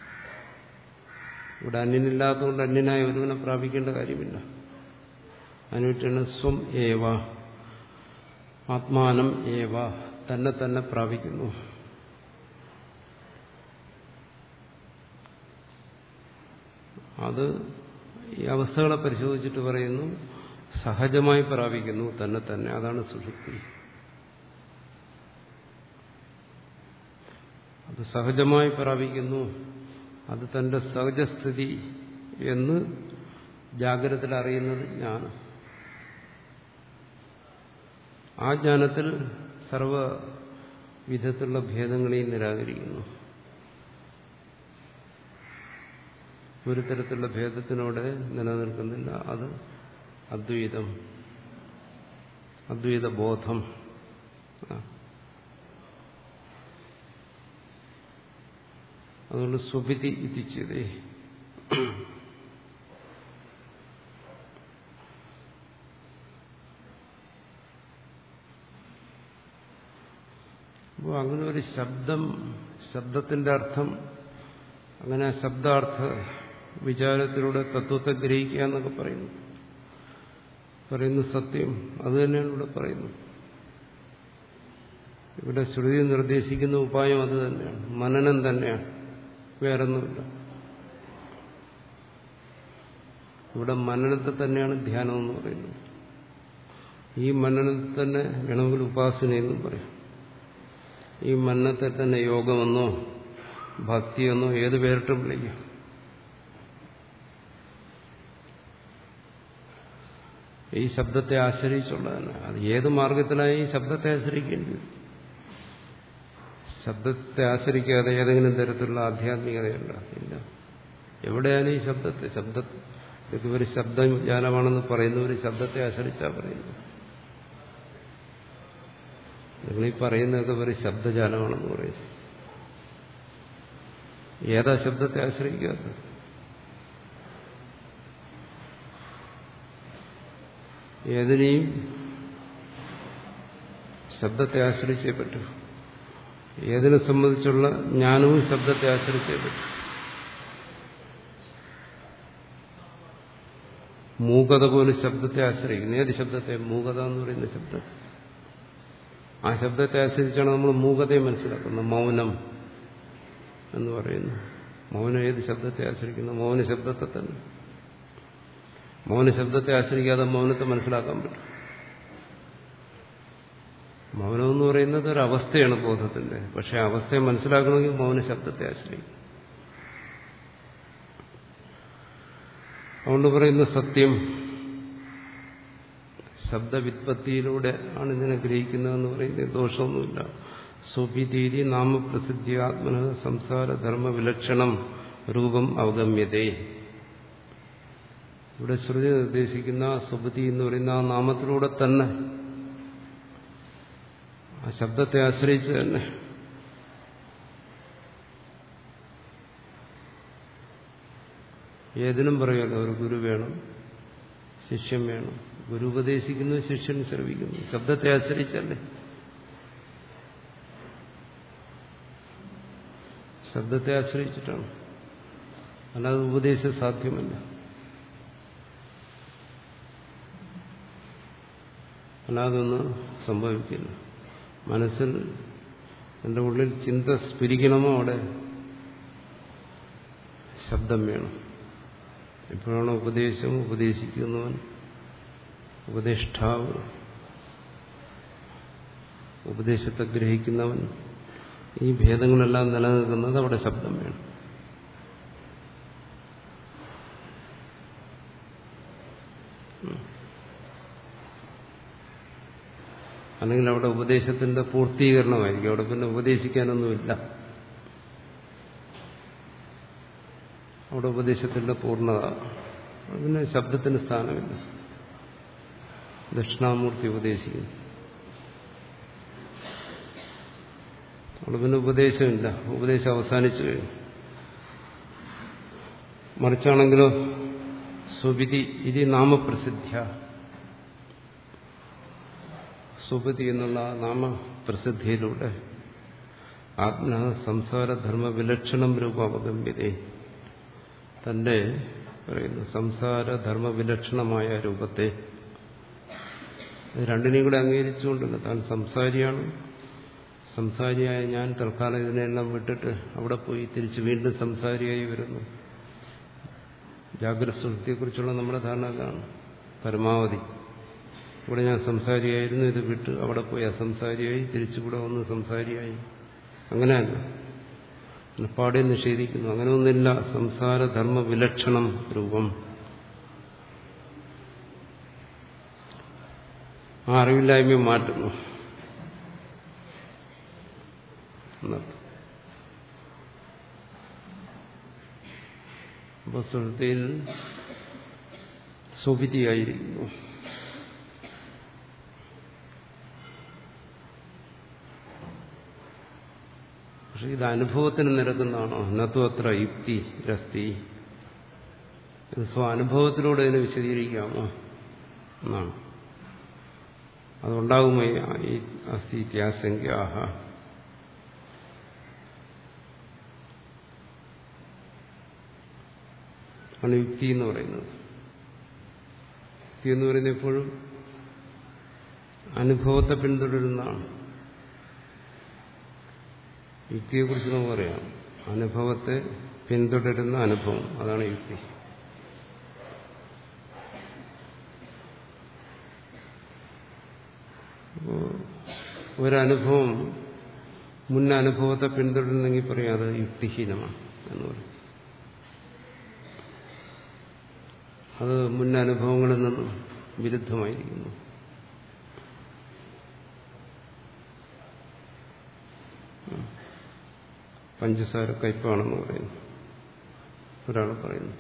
ഇവിടെ അന്യനില്ലാത്തതുകൊണ്ട് അന്യനായ ഒരുവനെ പ്രാപിക്കേണ്ട കാര്യമില്ല. അതിനുവേണ്ടിയാണ് സ്വം ഏവ, ആത്മാനം ഏവ, തന്നെ തന്നെ പ്രാപിക്കുന്നു. അത് ഈ അവസ്ഥകളെ പരിശോധിച്ചിട്ട് പറയുന്നു സഹജമായി പ്രാപിക്കുന്നു തന്നെ തന്നെ. അതാണ് സുഷുപ്തി. അത് സഹജമായി പ്രാപിക്കുന്നു, അത് തന്റെ സഹജസ്ഥിതി എന്ന് ജാഗ്രതത്തിൽ അറിയുന്നത് ജ്ഞാനം. ആ ജ്ഞാനത്തിൽ സർവവിധത്തിലുള്ള ഭേദങ്ങളെയും നിരാകരിക്കുന്നു. ഒരു തരത്തിലുള്ള ഭേദത്തിനോട് നിലനിൽക്കുന്നില്ല. അത് അദ്വൈതം, അദ്വൈത ബോധം. അതുകൊണ്ട് സ്വഭിതി ഇതിച്ചതേ. അപ്പോൾ അങ്ങനെ ഒരു ശബ്ദം, ശബ്ദത്തിന്റെ അർത്ഥം, അങ്ങനെ ശബ്ദാർത്ഥ വിചാരത്തിലൂടെ തത്വത്തെ ഗ്രഹിക്കുക എന്നൊക്കെ പറയുന്നു. പറയുന്നു സത്യം. അത് തന്നെയാണ് ഇവിടെ പറയുന്നത്. ഇവിടെ ശ്രുതി നിർദ്ദേശിക്കുന്ന ഉപായം അത് തന്നെയാണ്, മനനം തന്നെയാണ്, വേറൊന്നുമില്ല. ഇവിടെ മനനത്തെ തന്നെയാണ് ധ്യാനം എന്ന് പറയുന്നത്. ഈ മനനത്തെ തന്നെ വേണമെങ്കിൽ ഉപാസനയെന്നും പറയും. ഈ മനനത്തെ തന്നെ യോഗമെന്നോ ഭക്തിയെന്നോ ഏത് പേരിട്ടും വിളിക്കാം. ഈ ശബ്ദത്തെ ആശ്രയിച്ചുള്ളതന്നെ. അത് ഏത് മാർഗത്തിലായി ഈ ശബ്ദത്തെ ആശ്രയിക്കേണ്ടി വരും. ശബ്ദത്തെ ആശ്രയിക്കാതെ ഏതെങ്കിലും തരത്തിലുള്ള ആധ്യാത്മികതയുണ്ട ഇല്ല. എവിടെയാണ് ഈ ശബ്ദത്തെ ശബ്ദ ഇതൊരു ശബ്ദജാലമാണെന്ന് പറയുന്നവർ ശബ്ദത്തെ ആശ്രയിച്ചാ പറയുന്നു. നിങ്ങളീ പറയുന്നതൊക്കെ ഒരു ശബ്ദജാലമാണെന്ന് പറയുന്നു. ഏതാ ശബ്ദത്തെ ആശ്രയിക്കാത്തത്? ഏതിനെയും ശബ്ദത്തെ ആശ്രയിച്ചേ പറ്റൂ. ഏതിനെ സംബന്ധിച്ചുള്ള ജ്ഞാനവും ശബ്ദത്തെ ആശ്രയിച്ചേ പറ്റും. മൂകത പോലും ശബ്ദത്തെ ആശ്രയിക്കുന്നു. ഏത് ശബ്ദത്തെ? മൂകത എന്ന് പറയുന്ന ശബ്ദം. ആ ശബ്ദത്തെ ആശ്രയിച്ചാണ് നമ്മൾ മൂകതയെ മനസ്സിലാക്കുന്നത്. മൗനം എന്ന് പറയുന്നു. മൗനം ഏത് ശബ്ദത്തെ ആശ്രയിക്കുന്നു? മൗന ശബ്ദത്തെ തന്നെ. മൗന ശബ്ദത്തെ ആശ്രയിക്കാതെ മൗനത്തെ മനസ്സിലാക്കാൻ പറ്റും. മൗനം എന്ന് പറയുന്നത് ഒരവസ്ഥയാണ് ബോധത്തിന്റെ. പക്ഷെ അവസ്ഥയെ മനസ്സിലാക്കണമെങ്കിൽ മൗന ശബ്ദത്തെ ആശ്രയിക്കും. അതുകൊണ്ട് പറയുന്ന സത്യം ശബ്ദവിത്പത്തിയിലൂടെ ആണ് ഇതിനെ ഗ്രഹിക്കുന്നതെന്ന് പറയുന്നത് ദോഷമൊന്നുമില്ല. സ്വപിതീതി നാമപ്രസിദ്ധി ആത്മന സംസാരധർമ്മ വിലക്ഷണം രൂപം അവഗമ്യതേ. ഇവിടെ ശ്രുതി നിർദ്ദേശിക്കുന്ന സുബുദ്ധി എന്ന് പറയുന്ന ആ നാമത്തിലൂടെ തന്നെ, ആ ശബ്ദത്തെ ആശ്രയിച്ച് തന്നെ ഏതിനും പറയുമല്ലോ, ഒരു ഗുരു വേണം, ശിഷ്യൻ വേണം. ഗുരു ഉപദേശിക്കുന്നു, ശിഷ്യൻ ശ്രവിക്കുന്നു. ശബ്ദത്തെ ആശ്രയിച്ചല്ലേ. ശബ്ദത്തെ ആശ്രയിച്ചിട്ടാണ്. അല്ലാതെ ഉപദേശം സാധ്യമല്ല. അല്ലാതെ ഒന്നും സംഭവിക്കില്ല. മനസ്സിൽ എൻ്റെ ഉള്ളിൽ ചിന്ത സ്ഫുരിക്കണമോ അവിടെ ശബ്ദം വേണം. എപ്പോഴാണ് ഉപദേശം, ഉപദേശിക്കുന്നവൻ, ഉപദേഷ്ടാവ്, ഉപദേശത്തെ ഗ്രഹിക്കുന്നവൻ, ഈ ഭേദങ്ങളെല്ലാം നിലനിൽക്കുന്നത് അവിടെ ശബ്ദം വേണം. അല്ലെങ്കിൽ അവിടെ ഉപദേശത്തിന്റെ പൂർത്തീകരണമായിരിക്കും. അവിടെ പിന്നെ ഉപദേശിക്കാനൊന്നുമില്ല. അവിടെ ഉപദേശത്തിന്റെ പൂർണ്ണത. പിന്നെ ശബ്ദത്തിന് സ്ഥാനമില്ല. ദക്ഷിണാമൂർത്തി ഉപദേശിക്കുന്നു. അവിടെ പിന്നെ ഉപദേശമില്ല. ഉപദേശം അവസാനിച്ചു കഴിഞ്ഞു. മറിച്ചാണെങ്കിലോ സ്വപിതി ഇത് നാമപ്രസിദ്ധ്യ, സുപതി എന്നുള്ള നാമപ്രസിദ്ധിയിലൂടെ ആത്മ സംസാരധർമ്മ വിലക്ഷണം രൂപാവഗമ്യതേ, തന്റെ പറയുന്നു സംസാരധർമ്മ വിലക്ഷണമായ രൂപത്തെ, രണ്ടിനെയും കൂടെ അംഗീകരിച്ചുകൊണ്ടല്ല. താൻ സംസാരിയാണ്. സംസാരിയായ ഞാൻ തൽക്കാലം ഇതിനെല്ലാം വിട്ടിട്ട് അവിടെ പോയി തിരിച്ച് വീണ്ടും സംസാരിയായി വരുന്നു. ജാഗ്രത സുഷുപ്തിയെക്കുറിച്ചുള്ള നമ്മുടെ ധാരണ അതാണ്. പരമാവധി ഇവിടെ ഞാൻ സംസാരിയായിരുന്നു, ഇത് വിട്ട് അവിടെ പോയി അസംസാരിയായി, തിരിച്ചുകൂടെ വന്ന് സംസാരിയായി. അങ്ങനെയല്ല, പാടെ നിഷേധിക്കുന്നു. അങ്ങനെ ഒന്നില്ല. സംസാരധർമ്മ വിലക്ഷണം രൂപം. ആ അറിവില്ലായ്മ മാറ്റുന്നു. അപ്പോൾ സുഹൃത്തിയിൽ സുവിധിയായിരിക്കുന്നു. പക്ഷെ ഇത് അനുഭവത്തിന് നിരക്കുന്നതാണോ? നത്തു അത്ര യുക്തി രസ്തി. ഇത് സ്വാനുഭവത്തിലൂടെ ഇതിനെ വിശദീകരിക്കാമോ എന്നാണ്. അതുണ്ടാകുമോ ഈ അസ്തി ഇത്യാശങ്കാഹ. ആണ് യുക്തി എന്ന് പറയുന്നത്. യുക്തി എന്ന് പറയുന്നത് എപ്പോഴും അനുഭവത്തെ പിന്തുടരുന്നതാണ്. യുക്തിയെക്കുറിച്ച് നമുക്ക് പറയാം. അനുഭവത്തെ പിന്തുടരുന്ന അനുഭവം, അതാണ് യുക്തി. ഒരനുഭവം മുൻ അനുഭവത്തെ പിന്തുടരുന്നെങ്കിൽ പറയാം അത് യുക്തിഹീനമാണ് എന്ന് പറയും. അത് മുൻ അനുഭവങ്ങളിൽ നിന്നും വിരുദ്ധമായിരിക്കുന്നു. പഞ്ചസാര കയ്പാണെന്ന് പറയുന്നു ഒരാൾ പറയുന്നു.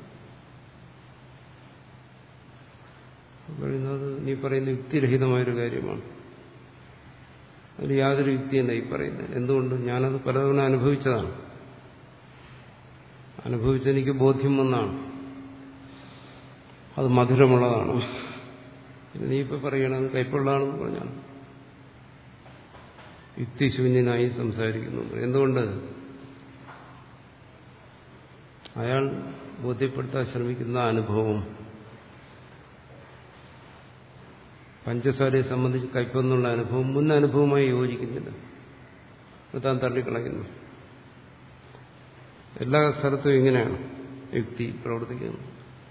പറയുന്നത് നീ പറയുന്ന യുക്തിരഹിതമായൊരു കാര്യമാണ്. അതിൽ യാതൊരു യുക്തിയല്ല ഈ പറയുന്നത്. എന്തുകൊണ്ട്? ഞാനത് പലതവണ അനുഭവിച്ചതാണ്. അനുഭവിച്ചെനിക്ക് ബോധ്യം വന്നാണ് അത് മധുരമുള്ളതാണ്. നീ ഇപ്പൊ പറയണത് കയ്പുള്ളതാണെന്ന് പറഞ്ഞാൽ യുക്തിശൂന്യനായി സംസാരിക്കുന്നുണ്ട്. എന്തുകൊണ്ട്? അയാൾ ബോധ്യപ്പെടുത്താൻ ശ്രമിക്കുന്ന അനുഭവം പഞ്ചസാരയെ സംബന്ധിച്ച് കയ്പെന്നുള്ള അനുഭവം മുൻ അനുഭവമായി യോജിക്കുന്നില്ല. താൻ തള്ളിക്കളയുന്നു. എല്ലാ സ്ഥലത്തും ഇങ്ങനെയാണ് യുക്തി പ്രവർത്തിക്കുന്നത്.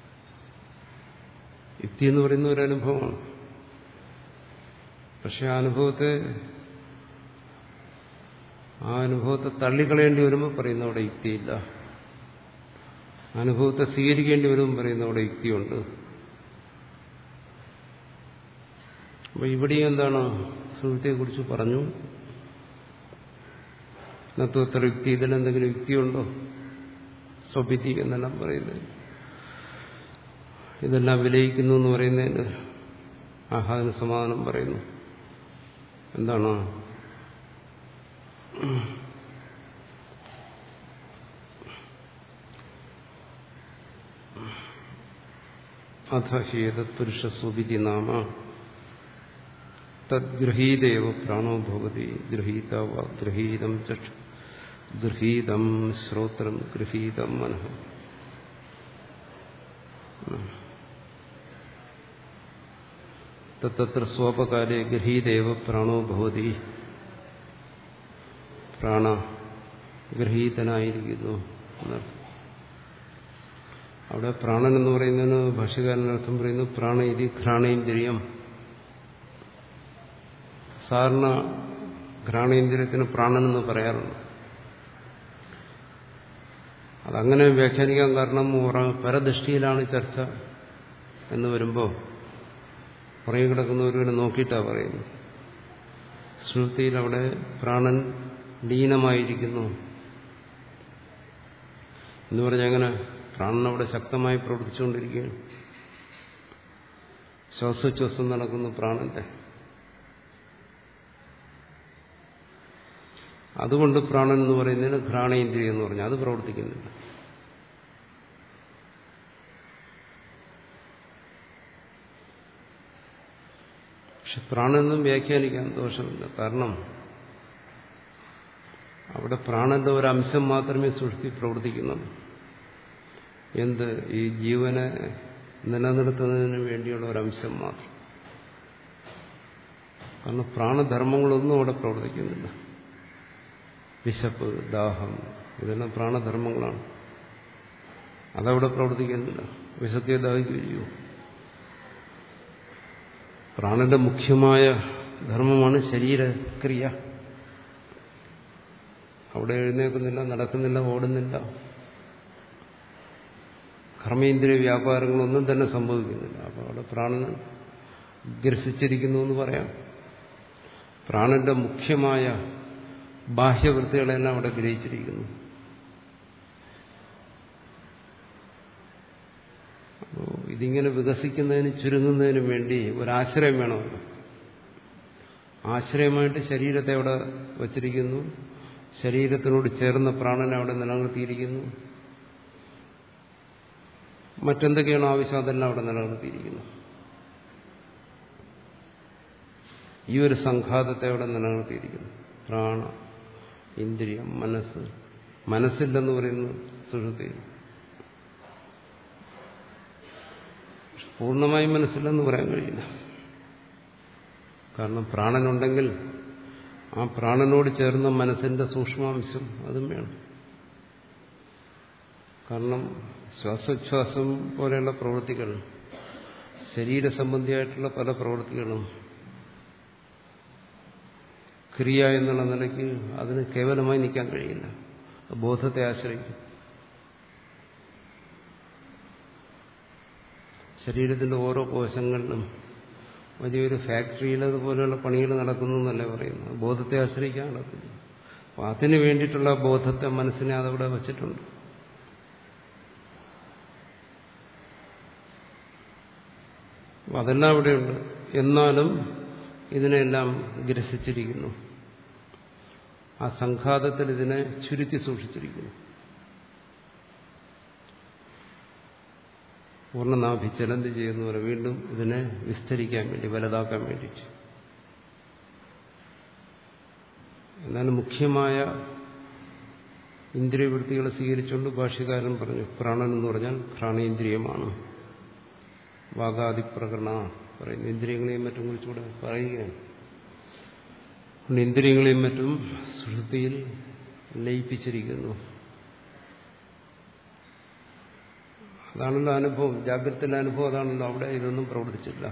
യുക്തി എന്ന് പറയുന്ന ഒരു അനുഭവമാണ്. പക്ഷെ ആ അനുഭവത്തെ ആ അനുഭവത്തെ തള്ളിക്കളയേണ്ടി വരുമ്പോൾ പറയുന്ന അവിടെ യുക്തിയില്ല. അനുഭവത്തെ സ്വീകരിക്കേണ്ടി വരുമ്പോൾ പറയുന്ന അവിടെ യുക്തിയുണ്ട്. അപ്പൊ ഇവിടെയും എന്താണ് സുഹൃത്തിയെക്കുറിച്ച് പറഞ്ഞു. നത്വത്ര യുക്തി, ഇതിലെന്തെങ്കിലും യുക്തിയുണ്ടോ? സ്വഭിതി എന്നെല്ലാം പറയുന്നത് ഇതെല്ലാം വിലയിക്കുന്നു എന്ന് പറയുന്നതിന് ആഹാദിന് സമാധാനം പറയുന്നു. എന്താണ്? അഥ ഹേതത് പുരുഷ സ്വഭിതി നാമ തദ്ഗൃഹീതേവ പ്രാണോ ഭവതി. ഗൃഹീത വാ ഗൃഹീതം ചക്ഷു ഗൃഹീതം ശ്രോത്രം ഗൃഹീതം മനഃ. തത്ര സ്വോപകാലേ ഗൃഹീതേവ പ്രാണോ ഭവതി. പ്രാണ ഗൃഹീതനായിരിക്കുന്നു എന്നർത്ഥം. അവിടെ പ്രാണൻ എന്ന് പറയുന്നതിന് ഭാഷ്യകാരനർത്ഥം പറയുന്നു പ്രാണ ഇതി ഘ്രാണേന്ദ്രിയം. സാധാരണ ഘ്രാണേന്ദ്രിയത്തിന് പ്രാണൻ എന്ന് പറയാറുണ്ട്. അതങ്ങനെ വ്യാഖ്യാനിക്കാൻ കാരണം പരദൃഷ്ടിയിലാണ് ചർച്ച എന്ന് വരുമ്പോൾ പുറകെ കിടക്കുന്ന ഒരുവനെ നോക്കിയിട്ടാണ് പറയുന്നത്. ശ്രുതിയിൽ അവിടെ പ്രാണൻ ലീനമായിരിക്കുന്നു എന്ന് പറഞ്ഞാൽ അങ്ങനെ പ്രാണൻ അവിടെ ശക്തമായി പ്രവർത്തിച്ചുകൊണ്ടിരിക്കുകയാണ്. ശ്വാസോച്ഛ്വാസം നടക്കുന്നു പ്രാണന്റെ. അതുകൊണ്ട് പ്രാണൻ എന്ന് പറയുന്നതിന് ഘ്രാണേന്ദ്രിയം എന്ന് പറഞ്ഞാൽ അത് പ്രവർത്തിക്കുന്നില്ല. പക്ഷെ പ്രാണനെന്നും വ്യാഖ്യാനിക്കാൻ ദോഷമില്ല. കാരണം അവിടെ പ്രാണന്റെ ഒരു അംശം മാത്രമേ സുഷുപ്തി പ്രവർത്തിക്കുന്നുള്ളൂ. എന്ത്? ഈ ജീവനെ നിലനിർത്തുന്നതിന് വേണ്ടിയുള്ള ഒരംശം മാത്രം. കാരണം പ്രാണധർമ്മങ്ങളൊന്നും അവിടെ പ്രവർത്തിക്കുന്നില്ല. വിശപ്പ്, ദാഹം, ഇതെല്ലാം പ്രാണധർമ്മങ്ങളാണ്. അതവിടെ പ്രവർത്തിക്കുന്നില്ല. വിശക്കെ ദാഹിക്കുകയോ ചെയ്യൂ. പ്രാണന്റെ മുഖ്യമായ ധർമ്മമാണ് ശരീരക്രിയ. അവിടെ എഴുന്നേൽക്കുന്നില്ല, നടക്കുന്നില്ല, ഓടുന്നില്ല. കർമ്മേന്ദ്രിയ വ്യാപാരങ്ങളൊന്നും തന്നെ സംഭവിക്കുന്നില്ല. അപ്പോൾ അവിടെ പ്രാണൻ ഗ്രസിച്ചിരിക്കുന്നു എന്ന് പറയാം. പ്രാണന്റെ മുഖ്യമായ ബാഹ്യവൃത്തികളെല്ലാം അവിടെ ഗ്രഹിച്ചിരിക്കുന്നു. അപ്പോൾ ഇതിങ്ങനെ വികസിക്കുന്നതിന് ചുരുങ്ങുന്നതിന് വേണ്ടി ഒരാശ്രയം വേണമല്ലോ. ആശ്രയമായിട്ട് ശരീരത്തെ അവിടെ വച്ചിരിക്കുന്നു. ശരീരത്തിനോട് ചേർന്ന പ്രാണനെ അവിടെ നിലനിർത്തിയിരിക്കുന്നു. മറ്റെന്തൊക്കെയാണോ ആവശ്യം അതെല്ലാം അവിടെ നിലനിർത്തിയിരിക്കുന്നു. ഈ ഒരു സംഘാതത്തെ അവിടെ നിലനിർത്തിയിരിക്കുന്നു. പ്രാണ, ഇന്ദ്രിയം, മനസ്സ്. മനസ്സില്ലെന്ന് പറയുന്നു സുഷുപ്തി. പൂർണ്ണമായും മനസ്സില്ലെന്ന് പറയാൻ കഴിയില്ല. കാരണം പ്രാണനുണ്ടെങ്കിൽ ആ പ്രാണനോട് ചേർന്ന മനസ്സിന്റെ സൂക്ഷ്മാംശം അതും വേണം. കാരണം ശ്വാസോച്ഛ്വാസം പോലെയുള്ള പ്രവൃത്തികൾ, ശരീരസംബന്ധിയായിട്ടുള്ള പല പ്രവൃത്തികളും ക്രിയ എന്നുള്ള നിലയ്ക്ക് അതിന് കേവലമായി നിൽക്കാൻ കഴിയില്ല. ബോധത്തെ ആശ്രയിക്കും. ശരീരത്തിന്റെ ഓരോ കോശങ്ങളിലും വലിയൊരു ഫാക്ടറിയിലതുപോലെയുള്ള പണികൾ നടക്കുന്നു എന്നല്ലേ പറയുന്നു. ബോധത്തെ ആശ്രയിക്കാൻ നടക്കുന്നു. അപ്പം അതിനു വേണ്ടിയിട്ടുള്ള ബോധത്തെ, മനസ്സിനെ അതവിടെ വച്ചിട്ടുണ്ട്. അതെല്ലാം അവിടെയുണ്ട്. എന്നാലും ഇതിനെല്ലാം ഗ്രസിച്ചിരിക്കുന്നു. ആ സംഘാതത്തിൽ ഇതിനെ ചുരുക്കി സൂക്ഷിച്ചിരിക്കുന്നു. പൂർണ്ണനാഭി ചലന്തി ചെയ്യുന്ന പോലെ വീണ്ടും ഇതിനെ വിസ്തരിക്കാൻ വേണ്ടി, വലുതാക്കാൻ വേണ്ടിയിട്ട്. എന്നാലും മുഖ്യമായ ഇന്ദ്രിയവൃത്തികളെ സ്വീകരിച്ചുകൊണ്ട് ഭാഷ്യകാരൻ പറഞ്ഞു പ്രാണൻ എന്ന് പറഞ്ഞാൽ ഘ്രാണേന്ദ്രിയമാണ്. വാഗാദിപ്രകരണ പറയുന്നു. ഇന്ദ്രിയങ്ങളെയും മറ്റും കുറിച്ചുകൂടെ പറയുകയാണ്. ഇന്ദ്രിയങ്ങളെയും മറ്റും സുഷുപ്തിയിൽ ലയിപ്പിച്ചിരിക്കുന്നു. അതാണല്ലോ അനുഭവം. ജാഗ്രതയിലെ അനുഭവം അതാണല്ലോ. അവിടെ ഇതൊന്നും പ്രവർത്തിച്ചില്ല.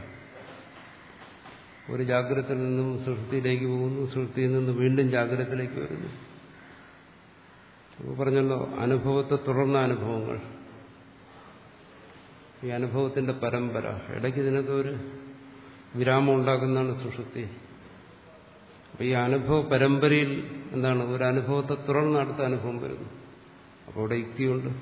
ഒരു ജാഗ്രതയിൽ നിന്നും സുഷുപ്തിയിലേക്ക് പോകുന്നു, സുഷുപ്തിയിൽ നിന്ന് വീണ്ടും ജാഗ്രതയിലേക്ക് വരുന്നു. അപ്പോൾ പറഞ്ഞല്ലോ അനുഭവത്തെ തുടർന്ന അനുഭവങ്ങൾ, ഈ അനുഭവത്തിന്റെ പരമ്പര. ഇടയ്ക്ക് ഇതിനൊക്കെ ഒരു വിരാമം ഉണ്ടാക്കുന്നതാണ് സുഷുപ്തി. അപ്പോൾ ഈ അനുഭവ പരമ്പരയിൽ എന്താണ്, ഒരു അനുഭവത്തെ തുടർന്ന് അടുത്ത അനുഭവം വരുന്നു. അപ്പോൾ അവിടെ യുക്തിയുണ്ട്.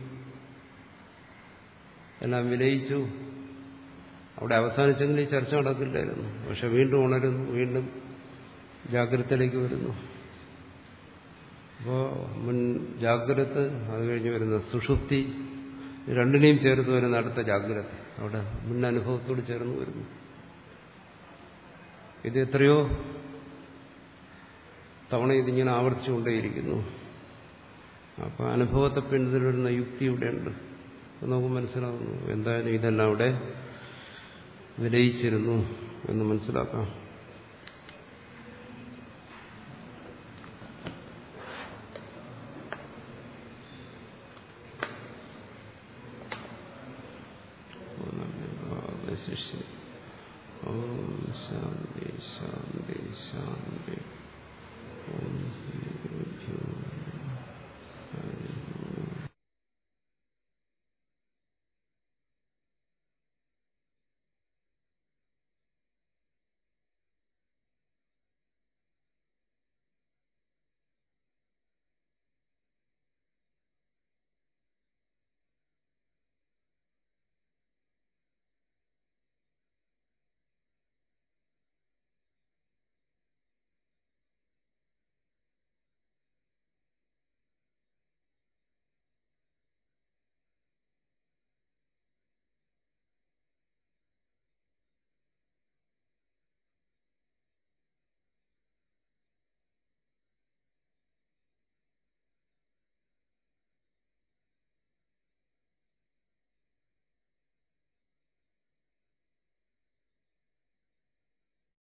എല്ലാം വിലയിച്ചു, അവിടെ അവസാനിച്ചെങ്കിൽ ഈ ചർച്ച നടക്കില്ലായിരുന്നു. പക്ഷെ വീണ്ടും ഉണരുന്നു, വീണ്ടും ജാഗ്രതയിലേക്ക് വരുന്നു. അപ്പോൾ മുൻ ജാഗ്രത, അത് കഴിഞ്ഞ് വരുന്ന സുഷുപ്തി, രണ്ടിനെയും ചേർത്ത് വരുന്ന അടുത്ത ജാഗ്രത അവിടെ മുൻ അനുഭവത്തോട് ചേർന്ന് വരുന്നു. ഇത് എത്രയോ തവണ ഇതിങ്ങനെ ആവർത്തിച്ചുകൊണ്ടേയിരിക്കുന്നു. അപ്പോൾ അനുഭവത്തെ പിന്തുടരുന്ന യുക്തി ഇവിടെയുണ്ട്. നമുക്ക് മനസ്സിലാകുന്നു എന്തായാലും ഇതെല്ലാം അവിടെ വിലയിച്ചിരുന്നു എന്ന് മനസ്സിലാക്കാം. ഓം ശാന്തി ശാന്തി ശാന്തി.